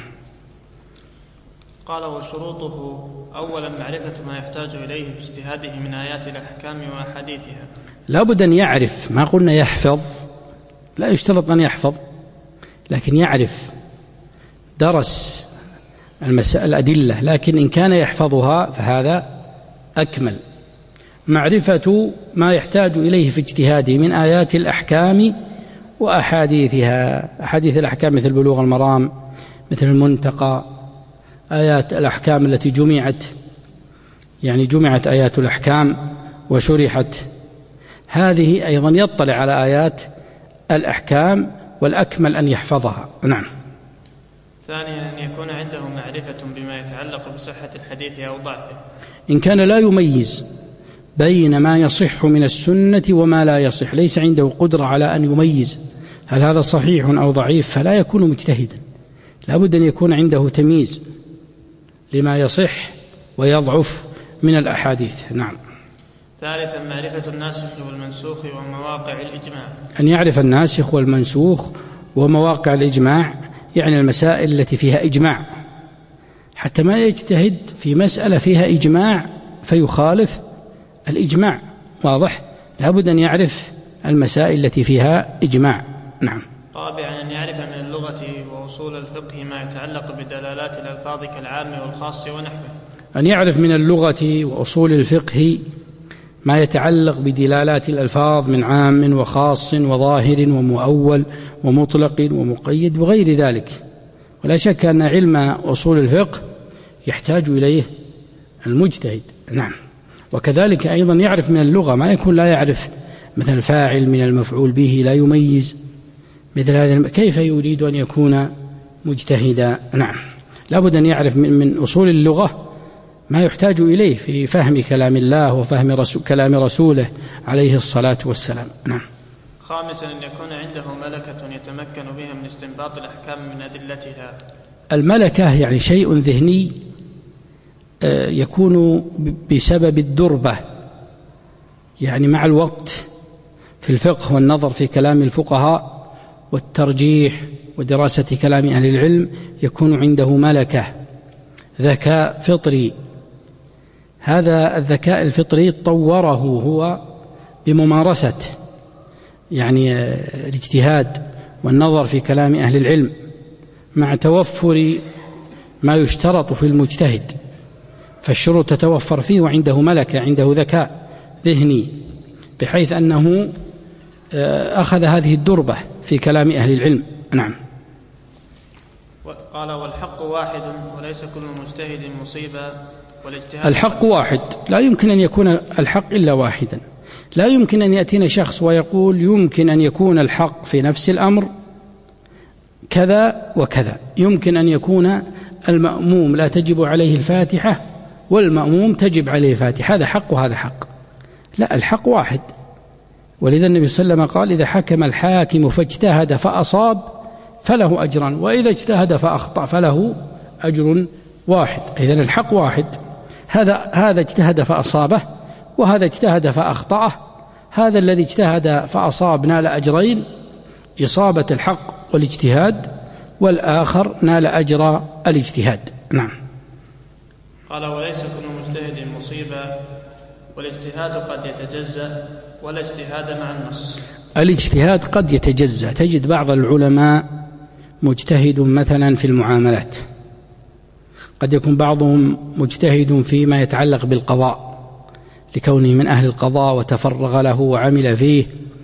قال وشروطه: أولا معرفة ما يحتاج إليه في اجتهاده من آيات الأحكام وأحاديثها. لا بد أن يعرف، ما قلنا يحفظ، لا يشترط أن يحفظ، لكن يعرف، درس المسائل الأدلة، لكن إن كان يحفظها فهذا أكمل. معرفة ما يحتاج إليه في اجتهاده من آيات الأحكام وأحاديثها. أحاديث الأحكام مثل بلوغ المرام، مثل المنتقى، آيات الأحكام التي جمعت، يعني جمعت آيات الأحكام وشرحت، هذه أيضا يطلع على آيات الأحكام، والأكمل أن يحفظها. نعم. ثانيا أن يكون عنده معرفة بما يتعلق بصحة الحديث أو ضعفه. إن كان لا يميز بين ما يصح من السنة وما لا يصح، ليس عنده قدرة على أن يميز هل هذا صحيح أو ضعيف، فلا يكون مجتهدا، لا بد أن يكون عنده تمييز لما يصح ويضعف من الأحاديث. نعم. ثالثا معرفة الناسخ والمنسوخ ومواقع الإجماع. أن يعرف الناسخ والمنسوخ ومواقع الإجماع، يعني المسائل التي فيها إجماع، حتى ما يجتهد في مسألة فيها إجماع فيخالف الإجماع، واضح؟ لا بد أن يعرف المسائل التي فيها إجماع. نعم. رابعا أن يعرف من اللغة وأصول الفقه ما يتعلق بدلالات الألفاظ كالعام والخاص ونحوه. أن يعرف من اللغة وأصول الفقه ما يتعلق بدلالات الألفاظ من عام وخاص وظاهر ومؤول ومطلق ومقيد وغير ذلك. ولا شك أن علم أصول الفقه يحتاج إليه المجتهد. نعم. وكذلك أيضا يعرف من اللغة ما يكون لا يعرف، مثل الفاعل من المفعول به لا يميز، مثل هذا كيف يريد أن يكون مجتهدا؟ نعم. لا بد أن يعرف من, من أصول اللغة ما يحتاج إليه في فهم كلام الله وفهم رسول كلام رسوله عليه الصلاة والسلام. نعم. خامسا أن يكون عنده ملكة يتمكن بها من استنباط الأحكام من أدلتها. الملكة يعني شيء ذهني يكون بسبب الدربة، يعني مع الوقت في الفقه والنظر في كلام الفقهاء والترجيح ودراسة كلام أهل العلم يكون عنده ملكة، ذكاء فطري. هذا الذكاء الفطري طوره هو بممارسة يعني الاجتهاد والنظر في كلام أهل العلم، مع توفر ما يشترط في المجتهد، فالشروط تتوفر فيه، وعنده ملكة، عنده ذكاء ذهني، بحيث أنه أخذ هذه الدربة في كلام أهل العلم. نعم. قال والحق واحد وليس كل مجتهد مصيبا، والاجتهاد الحق واحد، لا يمكن أن يكون الحق إلا واحدا. لا يمكن أن يأتينا شخص ويقول يمكن أن يكون الحق في نفس الأمر كذا وكذا، يمكن أن يكون المأموم لا تجب عليه الفاتحة والمأموم تجب عليه الفاتحة، هذا حق وهذا حق. لا، الحق واحد. ولذا النبي صلى الله عليه وسلم قال إذا حكم الحاكم فاجتهد فأصاب فله أجران، وإذا اجتهد فأخطأ فله أجر واحد، إذن الحق واحد. هذا هذا اجتهد فأصابه، وهذا اجتهد فأخطأه. هذا الذي اجتهد فأصاب نال أجرين، إصابة الحق والاجتهاد، والآخر نال أجر الاجتهاد. نعم. قال: وليس كل مجتهد مصيبا، والاجتهاد قد يتجزأ، ولا اجتهاد مع النص. الاجتهاد قد يتجزأ. تجد بعض العلماء مجتهد مثلا في المعاملات، قد يكون بعضهم مجتهد فيما يتعلق بالقضاء لكونه من أهل القضاء وتفرغ له وعمل فيه،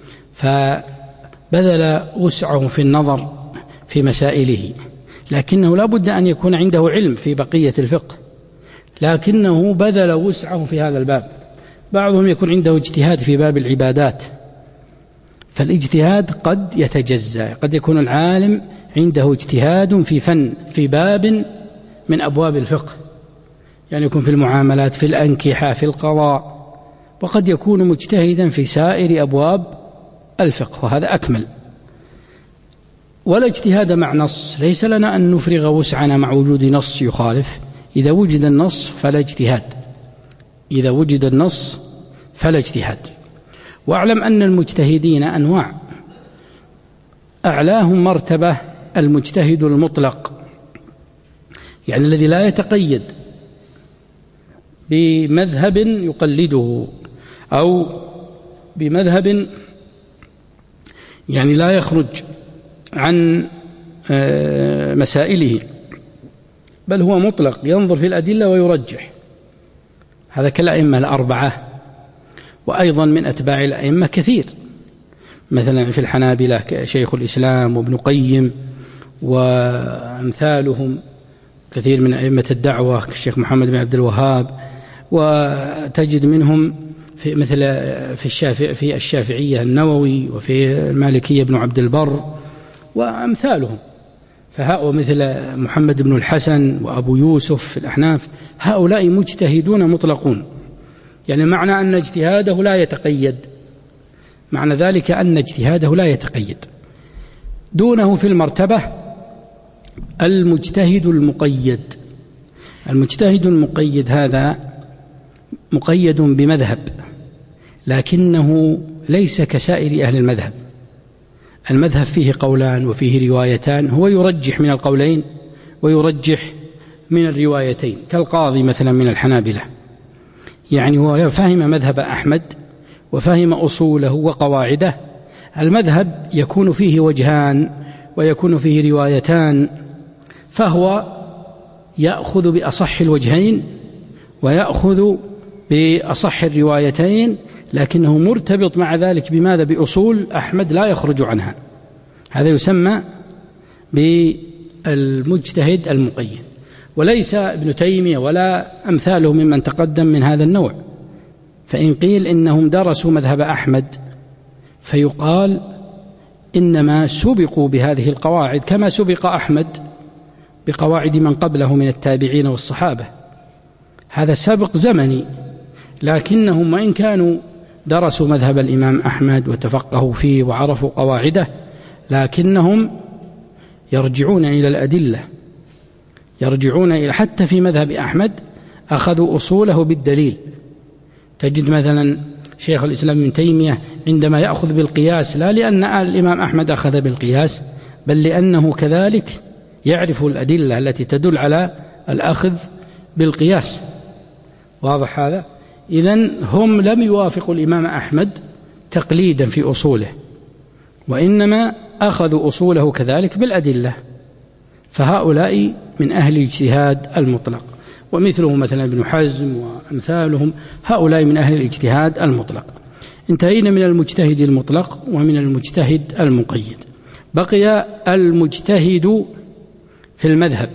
فبذل وسعه في النظر في مسائله، لكنه لا بد أن يكون عنده علم في بقية الفقه، لكنه بذل وسعه في هذا الباب. بعضهم يكون عنده اجتهاد في باب العبادات، فالاجتهاد قد يتجزأ. قد يكون العالم عنده اجتهاد في فن في باب من أبواب الفقه، يعني يكون في المعاملات، في الأنكحة، في القضاء، وقد يكون مجتهدا في سائر أبواب الفقه، وهذا أكمل. ولا اجتهاد مع نص، ليس لنا أن نفرغ وسعنا مع وجود نص يخالف. إذا وجد النص فلا اجتهاد، إذا وجد النص فلا اجتهاد. واعلم أن المجتهدين أنواع، أعلاهم مرتبة المجتهد المطلق، يعني الذي لا يتقيد بمذهب يقلده أو بمذهب، يعني لا يخرج عن مسائله، بل هو مطلق ينظر في الأدلة ويرجح. هذا كالأئمة الأربعة، وأيضا من أتباع الأئمة كثير، مثلا في الحنابلة شيخ الإسلام وابن قيم وأمثالهم، كثير من أئمة الدعوة كالشيخ محمد بن عبد الوهاب، وتجد منهم في مثل في الشافع في الشافعية النووي، وفي المالكية ابن عبد البر وأمثالهم. فهؤلاء مثل محمد بن الحسن وأبو يوسف في الأحناف، هؤلاء مجتهدون مطلقون، يعني معنى أن اجتهاده لا يتقيد، معنى ذلك أن اجتهاده لا يتقيد. دونه في المرتبة المجتهد المقيد. المجتهد المقيد هذا مقيد بمذهب، لكنه ليس كسائر أهل المذهب. المذهب فيه قولان وفيه روايتان، هو يرجح من القولين ويرجح من الروايتين، كالقاضي مثلا من الحنابلة، يعني هو فهم مذهب أحمد وفهم أصوله وقواعده. المذهب يكون فيه وجهان ويكون فيه روايتان، فهو يأخذ بأصح الوجهين ويأخذ بأصح الروايتين، لكنه مرتبط مع ذلك بماذا؟ بأصول أحمد لا يخرج عنها. هذا يسمى بالمجتهد المقيد. وليس ابن تيمية ولا أمثاله ممن تقدم من هذا النوع. فإن قيل إنهم درسوا مذهب أحمد فيقال إنما سبقوا بهذه القواعد كما سبق أحمد بقواعد من قبله من التابعين والصحابة. هذا سبق زمني، لكنهم وإن كانوا درسوا مذهب الإمام أحمد وتفقهوا فيه وعرفوا قواعده، لكنهم يرجعون إلى الأدلة، يرجعون إلى حتى في مذهب أحمد أخذوا أصوله بالدليل. تجد مثلا شيخ الإسلام ابن تيمية عندما يأخذ بالقياس، لا لأن الإمام أحمد أخذ بالقياس، بل لأنه كذلك يعرف الأدلة التي تدل على الأخذ بالقياس. واضح هذا؟ إذن هم لم يوافقوا الإمام أحمد تقليدا في أصوله، وإنما أخذوا أصوله كذلك بالأدلة. فهؤلاء من أهل الاجتهاد المطلق، ومثله مثلا ابن حزم وأمثالهم، هؤلاء من أهل الاجتهاد المطلق. انتهينا من المجتهد المطلق ومن المجتهد المقيد. بقي المجتهد في المذهب.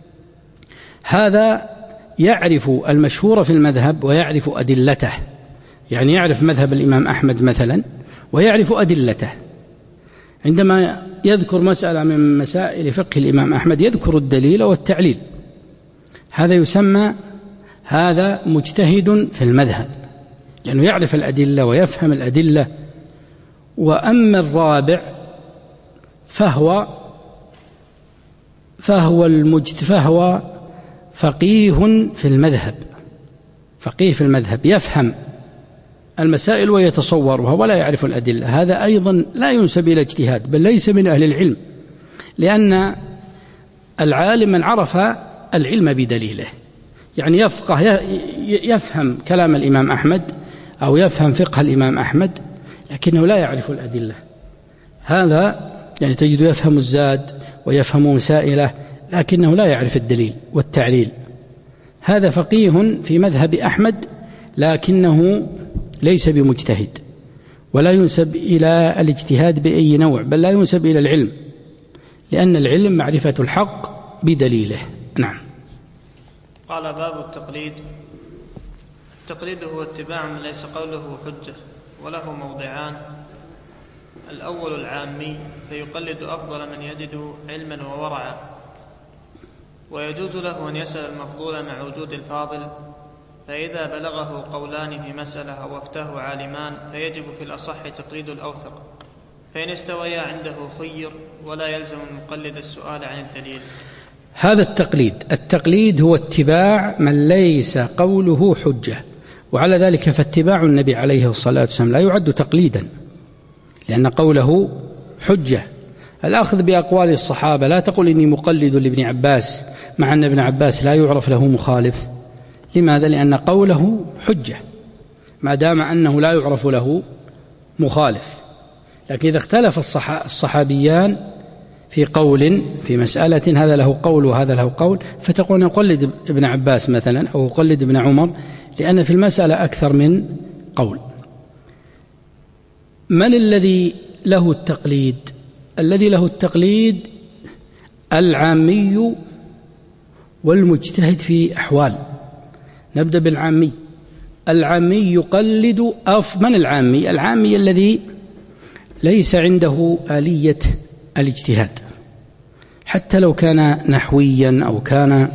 هذا يعرف المشهور في المذهب ويعرف أدلته، يعني يعرف مذهب الإمام أحمد مثلا ويعرف أدلته. عندما يذكر مسألة من مسائل فقه الإمام أحمد يذكر الدليل والتعليل، هذا يسمى هذا مجتهد في المذهب، لأنه يعرف الأدلة ويفهم الأدلة. وأما الرابع فهو فهو المجت فهو فقيه في المذهب، فقيه في المذهب يفهم المسائل ويتصورها ولا يعرف الأدلة، هذا أيضا لا ينسب إلى اجتهاد، بل ليس من أهل العلم، لأن العالم من عرف العلم بدليله، يعني يفقه يفهم كلام الإمام أحمد أو يفهم فقه الإمام أحمد لكنه لا يعرف الأدلة، هذا يعني تجد يفهم الزاد ويفهم مسائله لكنه لا يعرف الدليل والتعليل، هذا فقيه في مذهب أحمد لكنه ليس بمجتهد، ولا ينسب إلى الاجتهاد بأي نوع، بل لا ينسب إلى العلم، لأن العلم معرفة الحق بدليله. نعم. قال: باب التقليد. التقليد هو اتباع من ليس قوله حجة، وله موضعان: الأول العامي فيقلد أفضل من يجد علما وورعا، ويجوز له أن يسأل المفضول مع وجود الفاضل، فإذا بلغه قولان في مسألة أو أفتاه عالمان فيجب في الأصح تقليد الأوثق، فإن استويا عنده خير، ولا يلزم المقلد السؤال عن الدليل. هذا التقليد، التقليد هو اتباع من ليس قوله حجة، وعلى ذلك فاتباع النبي عليه الصلاة والسلام لا يعد تقليدا لأن قوله حجة. الأخذ بأقوال الصحابة، لا تقول إني مقلد لابن عباس مع أن ابن عباس لا يعرف له مخالف، لماذا؟ لأن قوله حجة ما دام أنه لا يعرف له مخالف. لكن إذا اختلف الصحابيان في قول في مسألة، هذا له قول وهذا له قول، فتقول أقلد ابن عباس مثلا أو أقلد ابن عمر، لأن في المسألة أكثر من قول. من الذي له التقليد؟ الذي له التقليد العامي والمجتهد في أحوال. نبدأ بالعامي. العامي يقلد أف من العامي؟ العامي الذي ليس عنده آلية الاجتهاد، حتى لو كان نحويا أو كان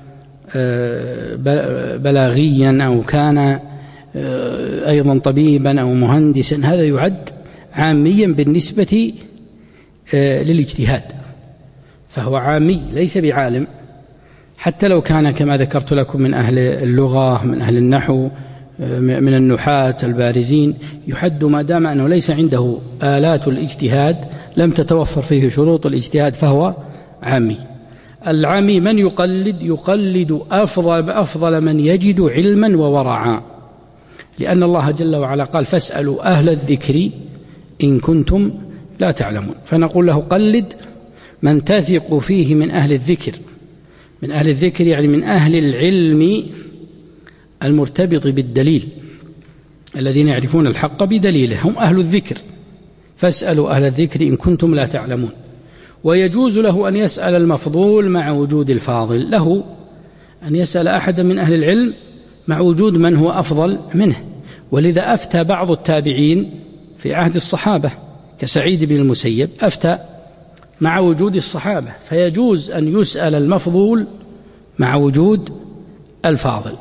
بلاغيا أو كان أيضا طبيبا أو مهندسا، هذا يعد عاميا بالنسبة للاجتهاد، فهو عامي ليس بعالم، حتى لو كان كما ذكرت لكم من أهل اللغة من أهل النحو من النحاة البارزين، يحد ما دام أنه ليس عنده آلات الاجتهاد، لم تتوفر فيه شروط الاجتهاد، فهو عامي. العامي من يقلد؟ يقلد أفضل أفضل من يجد علما وورعا، لأن الله جل وعلا قال: فاسألوا أهل الذكر إن كنتم لا تعلمون. فنقول له قلد من تثق فيه من أهل الذكر. من أهل الذكر يعني من أهل العلم المرتبط بالدليل، الذين يعرفون الحق بدليله، هم أهل الذكر. فاسألوا أهل الذكر إن كنتم لا تعلمون. ويجوز له أن يسأل المفضول مع وجود الفاضل، له أن يسأل أحدا من أهل العلم مع وجود من هو أفضل منه. ولذا أفتى بعض التابعين في عهد الصحابة كسعيد بن المسيب، أفتى مع وجود الصحابة، فيجوز أن يسأل المفضول مع وجود الفاضل.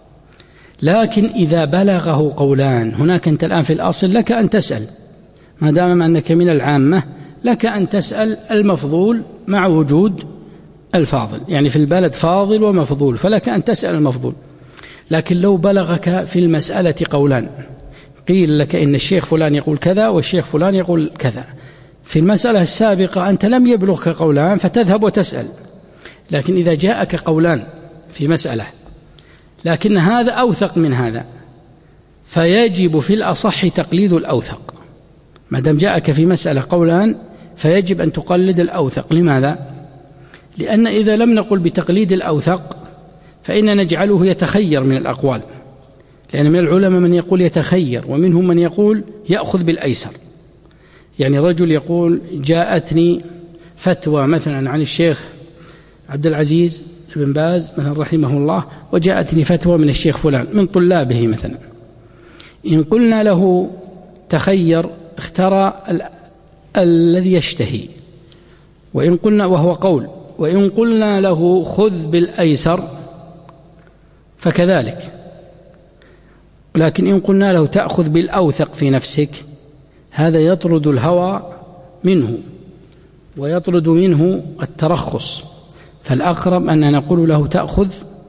لكن إذا بلغه قولان، هناك أنت الآن في الأصل لك أن تسأل، ما دام أنك من العامة لك أن تسأل المفضول مع وجود الفاضل، يعني في البلد فاضل ومفضول، فلك أن تسأل المفضول. لكن لو بلغك في المسألة قولان، قيل لك إن الشيخ فلان يقول كذا والشيخ فلان يقول كذا، في المسألة السابقة أنت لم يبلغك قولان فتذهب وتسأل. لكن إذا جاءك قولان في مسألة لكن هذا أوثق من هذا، فيجب في الأصح تقليد الأوثق. ما دام جاءك في مسألة قولان فيجب أن تقلد الأوثق. لماذا؟ لأن إذا لم نقل بتقليد الأوثق فإن نجعله يتخير من الأقوال، لأن من العلماء من يقول يتخير، ومنهم من يقول يأخذ بالأيسر. يعني رجل يقول جاءتني فتوى مثلا عن الشيخ عبد العزيز بن باز مثلا رحمه الله، وجاءتني فتوى من الشيخ فلان من طلابه مثلا، إن قلنا له تخير اختار ال... الذي يشتهي، وإن قلنا وهو قول، وإن قلنا له خذ بالأيسر فكذلك. لكن إن قلنا له تأخذ بالأوثق في نفسك، هذا يطرد الهوى منه ويطرد منه الترخص، فالأقرب أن نقول له تأخذ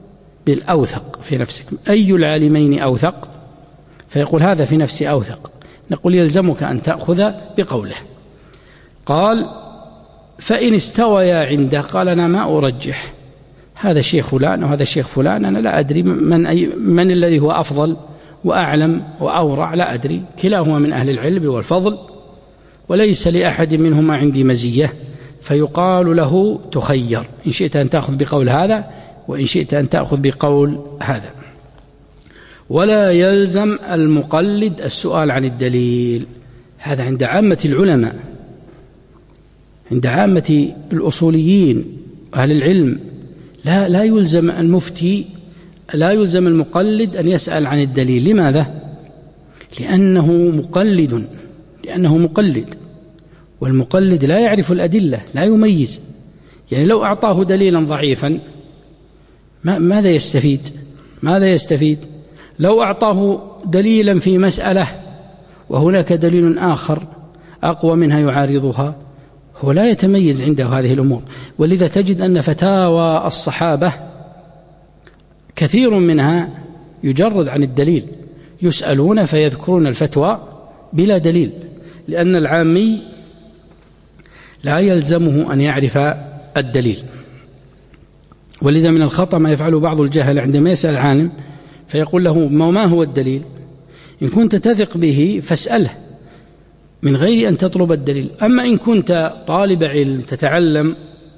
بالأوثق في نفسك، أي العالمين أوثق؟ فيقول هذا في نفسي أوثق، نقول يلزمك أن تأخذ بقوله. قال فإن استويا عنده، قال أنا ما أرجح هذا الشيخ فلان وهذا الشيخ فلان، أنا لا أدري من, أي من الذي هو أفضل وأعلم وأورع، لا أدري، كلاهما من أهل العلم والفضل وليس لأحد منهما عندي مزية، فيقال له تخير، إن شئت أن تأخذ بقول هذا وإن شئت أن تأخذ بقول هذا. ولا يلزم المقلد السؤال عن الدليل، هذا عند عامة العلماء، عند عامة الأصوليين أهل العلم، لا لا يلزم المفتي، لا يلزم المقلد أن يسأل عن الدليل. لماذا؟ لأنه مقلد، لأنه مقلد، والمقلد لا يعرف الأدلة، لا يميز. يعني لو أعطاه دليلا ضعيفا ماذا يستفيد؟ ماذا يستفيد؟ لو أعطاه دليلا في مسألة وهناك دليل آخر أقوى منها يعارضها، هو لا يتميز عنده هذه الأمور. ولذا تجد أن فتاوى الصحابة كثير منها يجرد عن الدليل، يسألون فيذكرون الفتوى بلا دليل، لأن العامي لا يلزمه أن يعرف الدليل. ولذا من الخطأ ما يفعله بعض الجهل عندما يسأل العالم فيقول له ما هو الدليل؟ إن كنت تثق به فاسأله من غير أن تطلب الدليل. أما إن كنت طالب علم تتعلم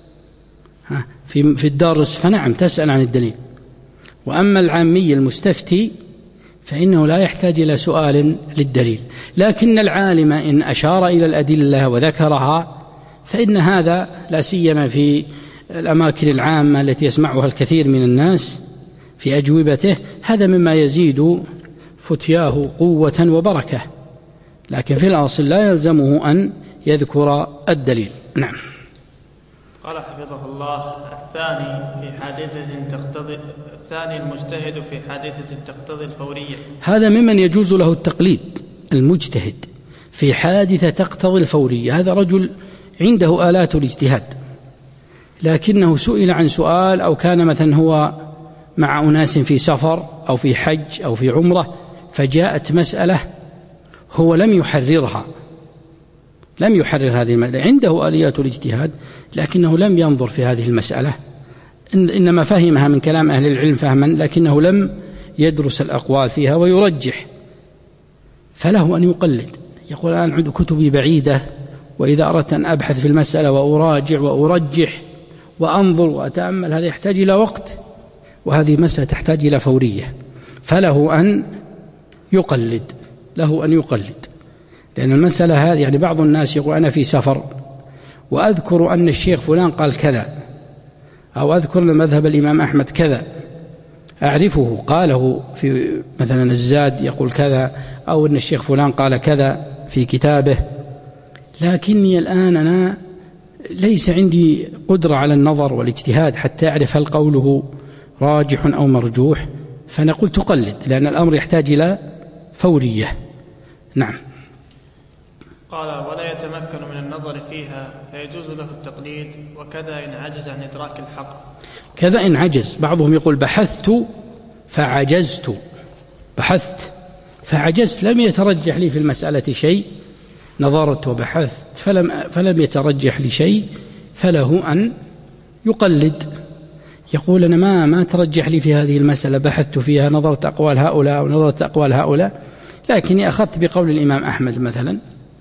في في الدرس فنعم تسأل عن الدليل. وأما العامي المستفتي فإنه لا يحتاج إلى سؤال للدليل، لكن العالم إن أشار إلى الأدلة وذكرها فإن هذا لا سيما في الأماكن العامة التي يسمعها الكثير من الناس في أجوبته، هذا مما يزيد فتياه قوة وبركة، لكن في الأصل لا يلزمه أن يذكر الدليل. نعم. قال حفظه الله: الثاني في حادثة تقتضي الثاني المجتهد في حادثة تقتضي الفورية. هذا ممن يجوز له التقليد، المجتهد في حادثة تقتضي الفورية، هذا رجل عنده آلات الاجتهاد لكنه سئل عن سؤال، أو كان مثلا هو مع أناس في سفر أو في حج أو في عمرة فجاءت مسألة هو لم يحررها، لم يحرر هذه المسألة، عنده آليات الاجتهاد لكنه لم ينظر في هذه المسألة، إنما فهمها من كلام أهل العلم فهما لكنه لم يدرس الأقوال فيها ويرجح، فله أن يقلد. يقول الآن عند كتبي بعيدة، وإذا أردت أن أبحث في المسألة وأراجع وأرجح وأنظر وأتأمل هذا يحتاج إلى وقت، وهذه مسألة تحتاج إلى فورية، فله أن يقلد، له أن يقلد. لأن المسألة هذه يعني بعض الناس يقول أنا في سفر وأذكر أن الشيخ فلان قال كذا، أو أذكر مذهب الإمام أحمد كذا أعرفه قاله في مثلا الزاد يقول كذا، أو أن الشيخ فلان قال كذا في كتابه، لكني الآن أنا ليس عندي قدرة على النظر والاجتهاد حتى أعرف هل قوله راجح أو مرجوح، فنقول تقلد، لأن الأمر يحتاج إلى فورية. نعم. قال: ولا يتمكن من النظر فيها فيجوز له التقليد، وكذا إن عجز عن إدراك الحق. كذا إن عجز، بعضهم يقول بحثت فعجزت، بحثت فعجزت، لم يترجح لي في المسألة شيء، نظرت وبحثت فلم, فلم يترجح لي شيء، فله أن يقلد. يقول أنا ما, ما ترجح لي في هذه المسألة، بحثت فيها، نظرت أقوال هؤلاء ونظرت أقوال هؤلاء، لكني أخذت بقول الإمام أحمد مثلا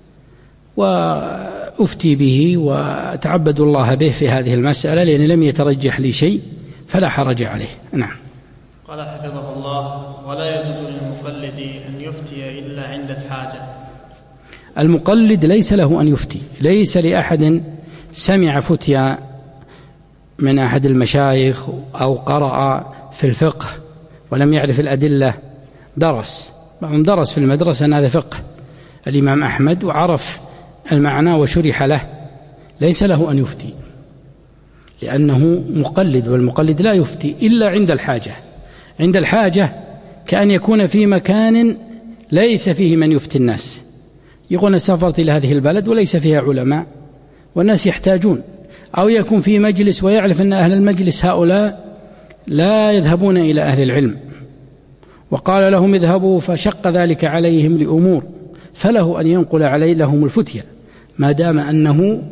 وأفتي به وأتعبد الله به في هذه المسألة لأن لم يترجح لي شيء، فلا حرج عليه. نعم. قال حفظه الله: ولا يجوز للمقلد أن يفتي إلا عند الحاجة. المقلد ليس له أن يفتي، ليس لأحد سمع فتيا من أحد المشايخ أو قرأ في الفقه ولم يعرف الأدلة، درس بعضهم درس في المدرسة أن هذا فقه الإمام أحمد وعرف المعنى وشرح له، ليس له أن يفتي لأنه مقلد، والمقلد لا يفتي إلا عند الحاجة. عند الحاجة كأن يكون في مكان ليس فيه من يفتي الناس، يقول سافرت إلى هذه البلد وليس فيها علماء والناس يحتاجون، أو يكون في مجلس ويعرف أن أهل المجلس هؤلاء لا يذهبون إلى أهل العلم، وقال لهم اذهبوا، فشق ذلك عليهم لأمور، فله أن ينقل عليه لهم الفتية ما دام أنه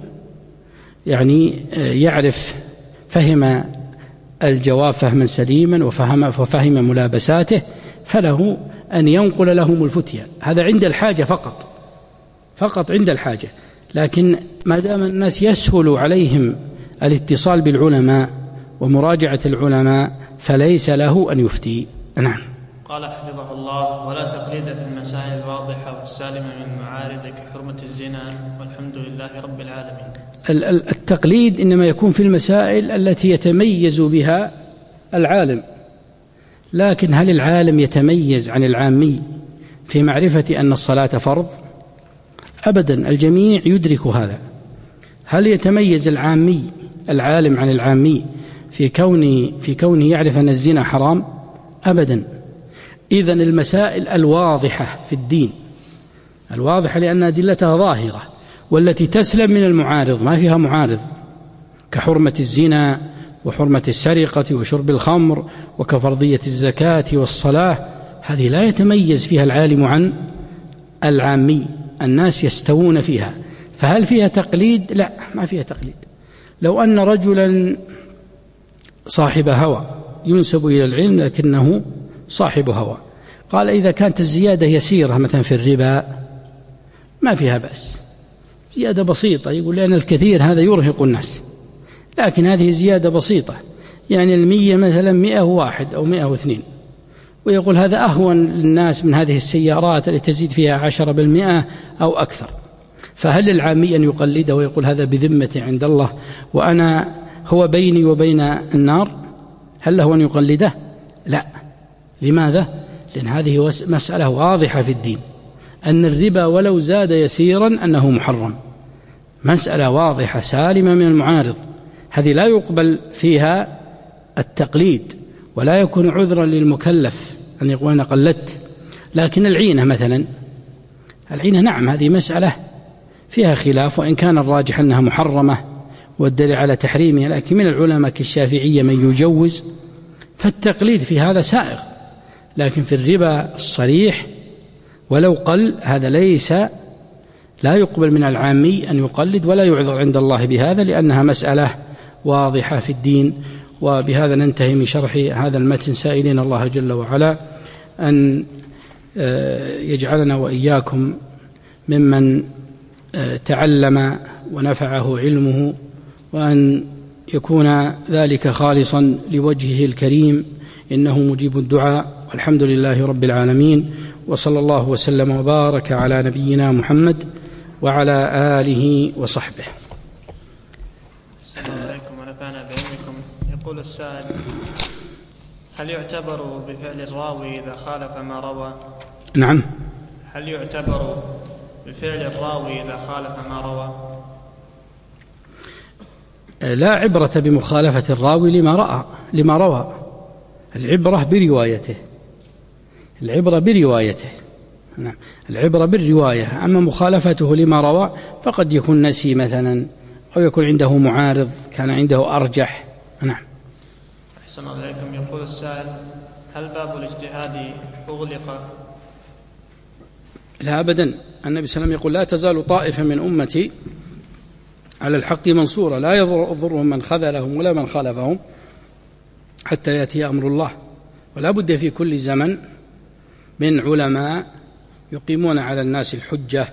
يعني يعرف فهم الجواب فهما سليما وفهم, وفهم ملابساته، فله أن ينقل لهم الفتية. هذا عند الحاجة فقط، فقط عند الحاجة. لكن ما دام الناس يسهل عليهم الاتصال بالعلماء ومراجعة العلماء فليس له أن يفتي. نعم. قال حفظه الله: ولا تقليد في المسائل الواضحة والسالمة من المعارض كحرمة الزنا، والحمد لله رب العالمين. التقليد إنما يكون في المسائل التي يتميز بها العالم، لكن هل العالم يتميز عن العامي في معرفة أن الصلاة فرض؟ أبدا، الجميع يدرك هذا. هل يتميز العامي العالم عن العامي في كونه في كونه يعرف أن الزنا حرام؟ أبدا. إذن المسائل الواضحة في الدين، الواضحة لأن أدلتها ظاهرة والتي تسلم من المعارض، ما فيها معارض، كحرمة الزنا وحرمة السرقة وشرب الخمر وكفرضية الزكاة والصلاة، هذه لا يتميز فيها العالم عن العامي، الناس يستوون فيها. فهل فيها تقليد؟ لا، ما فيها تقليد. لو أن رجلا صاحب هوى ينسب إلى العلم لكنه صاحب هوى، قال إذا كانت الزيادة يسيرة مثلا في الربا ما فيها بأس، زيادة بسيطة، يقول لأن الكثير هذا يرهق الناس، لكن هذه زيادة بسيطة، يعني المية مثلا مئة واحد أو مئة واثنين، ويقول هذا أهون للناس من هذه السيارات التي تزيد فيها عشرة بالمئة أو أكثر. فهل العامي أن يقلده ويقول هذا بذمة عند الله وأنا هو بيني وبين النار؟ هل له أن يقلده؟ لا. لماذا؟ لأن هذه مسألة واضحة في الدين، أن الربا ولو زاد يسيرا أنه محرم، مسألة واضحة سالمة من المعارض، هذه لا يقبل فيها التقليد ولا يكون عذرا للمكلف أن يقول أنا قلدت. لكن العينة مثلا، العينة نعم هذه مسألة فيها خلاف، وإن كان الراجح أنها محرمة والدليل على تحريمها، لكن من العلماء كالشافعية من يجوز، فالتقليد في هذا سائغ. لكن في الربا الصريح ولو قل هذا ليس لا يقبل من العامي أن يقلد ولا يعذر عند الله بهذا، لأنها مسألة واضحة في الدين. وبهذا ننتهي من شرح هذا المتن، سائلين الله جل وعلا أن يجعلنا وإياكم ممن تعلم ونفعه علمه، وأن يكون ذلك خالصا لوجهه الكريم، إنه مجيب الدعاء. والحمد لله رب العالمين، وصلى الله وسلم وبارك على نبينا محمد وعلى آله وصحبه. السلام عليكم ونفعنا بعلمكم. يقول السائل: هل يعتبر بفعل الراوي إذا خالف ما روى؟ نعم. هل يعتبر بفعل الراوي إذا خالف ما روى؟ لا عبرة بمخالفة الراوي لما رأى لما روى، العبرة بروايته، العبرة بروايته نعم، العبرة بالرواية. أما مخالفته لما روى فقد يكون نسي مثلا، أو يكون عنده معارض كان عنده أرجح. نعم. أحسن الله إليكم. يقول السائل: هل باب الاجتهاد أغلق؟ لا أبدا. النبي صلى الله عليه وسلم يقول: لا تزال طائفة من أمتي على الحق منصورة، لا يضرهم من خذلهم ولا من خالفهم حتى يأتي أمر الله. ولا بد في كل زمن من علماء يقيمون على الناس الحجة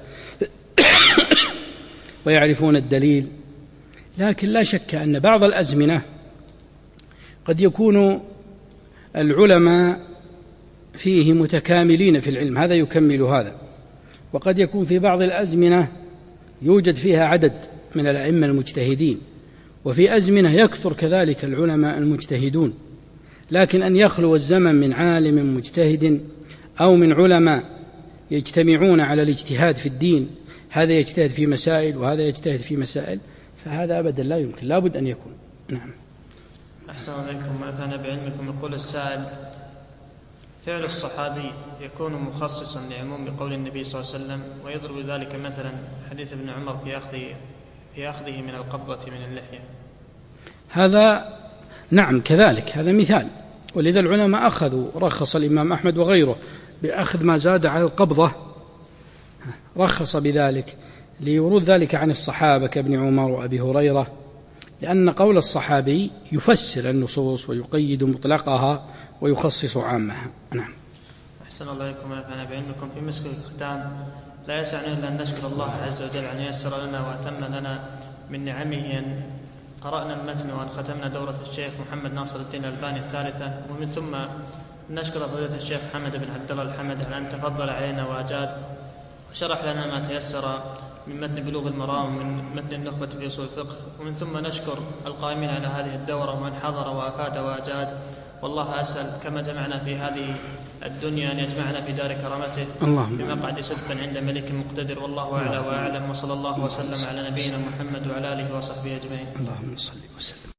ويعرفون الدليل. لكن لا شك أن بعض الأزمنة قد يكون العلماء فيه متكاملين في العلم، هذا يكمل هذا، وقد يكون في بعض الأزمنة يوجد فيها عدد من الأئمة المجتهدين، وفي أزمنة يكثر كذلك العلماء المجتهدون. لكن أن يخلو الزمن من عالم مجتهد أو من علماء يجتمعون على الاجتهاد في الدين، هذا يجتهد في مسائل وهذا يجتهد في مسائل، فهذا أبدا لا يمكن، لا بد أن يكون. نعم. أحسن عليكم ونفعنا بعلمكم. يقول السائل: فعل الصحابي يكون مخصصا لعموم قول النبي صلى الله عليه وسلم، ويضرب ذلك مثلا حديث ابن عمر في أخذه في أخذه من القبضة من اللحية. هذا نعم كذلك، هذا مثال. ولذا العلماء أخذوا، رخص الإمام أحمد وغيره بأخذ ما زاد على القبضة، رخص بذلك لورود ذلك عن الصحابة كابن عمر وأبي هريرة، لأن قول الصحابي يفسر النصوص ويقيد مطلقها ويخصص عامها. نعم. أحسن الله إليكم ونفعنا بعلمكم. في مسك الختام لا يسعنا إلا أن نشكر الله عز وجل أن ييسر لنا وأتم لنا من نعمه أن قرأنا المتن وأن ختمنا دورة الشيخ محمد ناصر الدين الألباني الثالثة، ومن ثم نشكر فضيلة الشيخ حمد بن عبد الله الحمد على أن تفضل علينا وأجاد وشرح لنا ما تيسر من متن بلوغ المرام ومن متن النخبة في أصول الفقه، ومن ثم نشكر القائمين على هذه الدورة ومن حضر وأفاد وأجاد. والله أسأل كما جمعنا في هذه الدنيا أن يجمعنا في دار كرامته بمقعد صدق عند ملك مقتدر، والله أعلى وأعلم، وصلى الله وسلم على نبينا محمد وعلى آله وصحبه أجمعين. اللهم صل وسلم.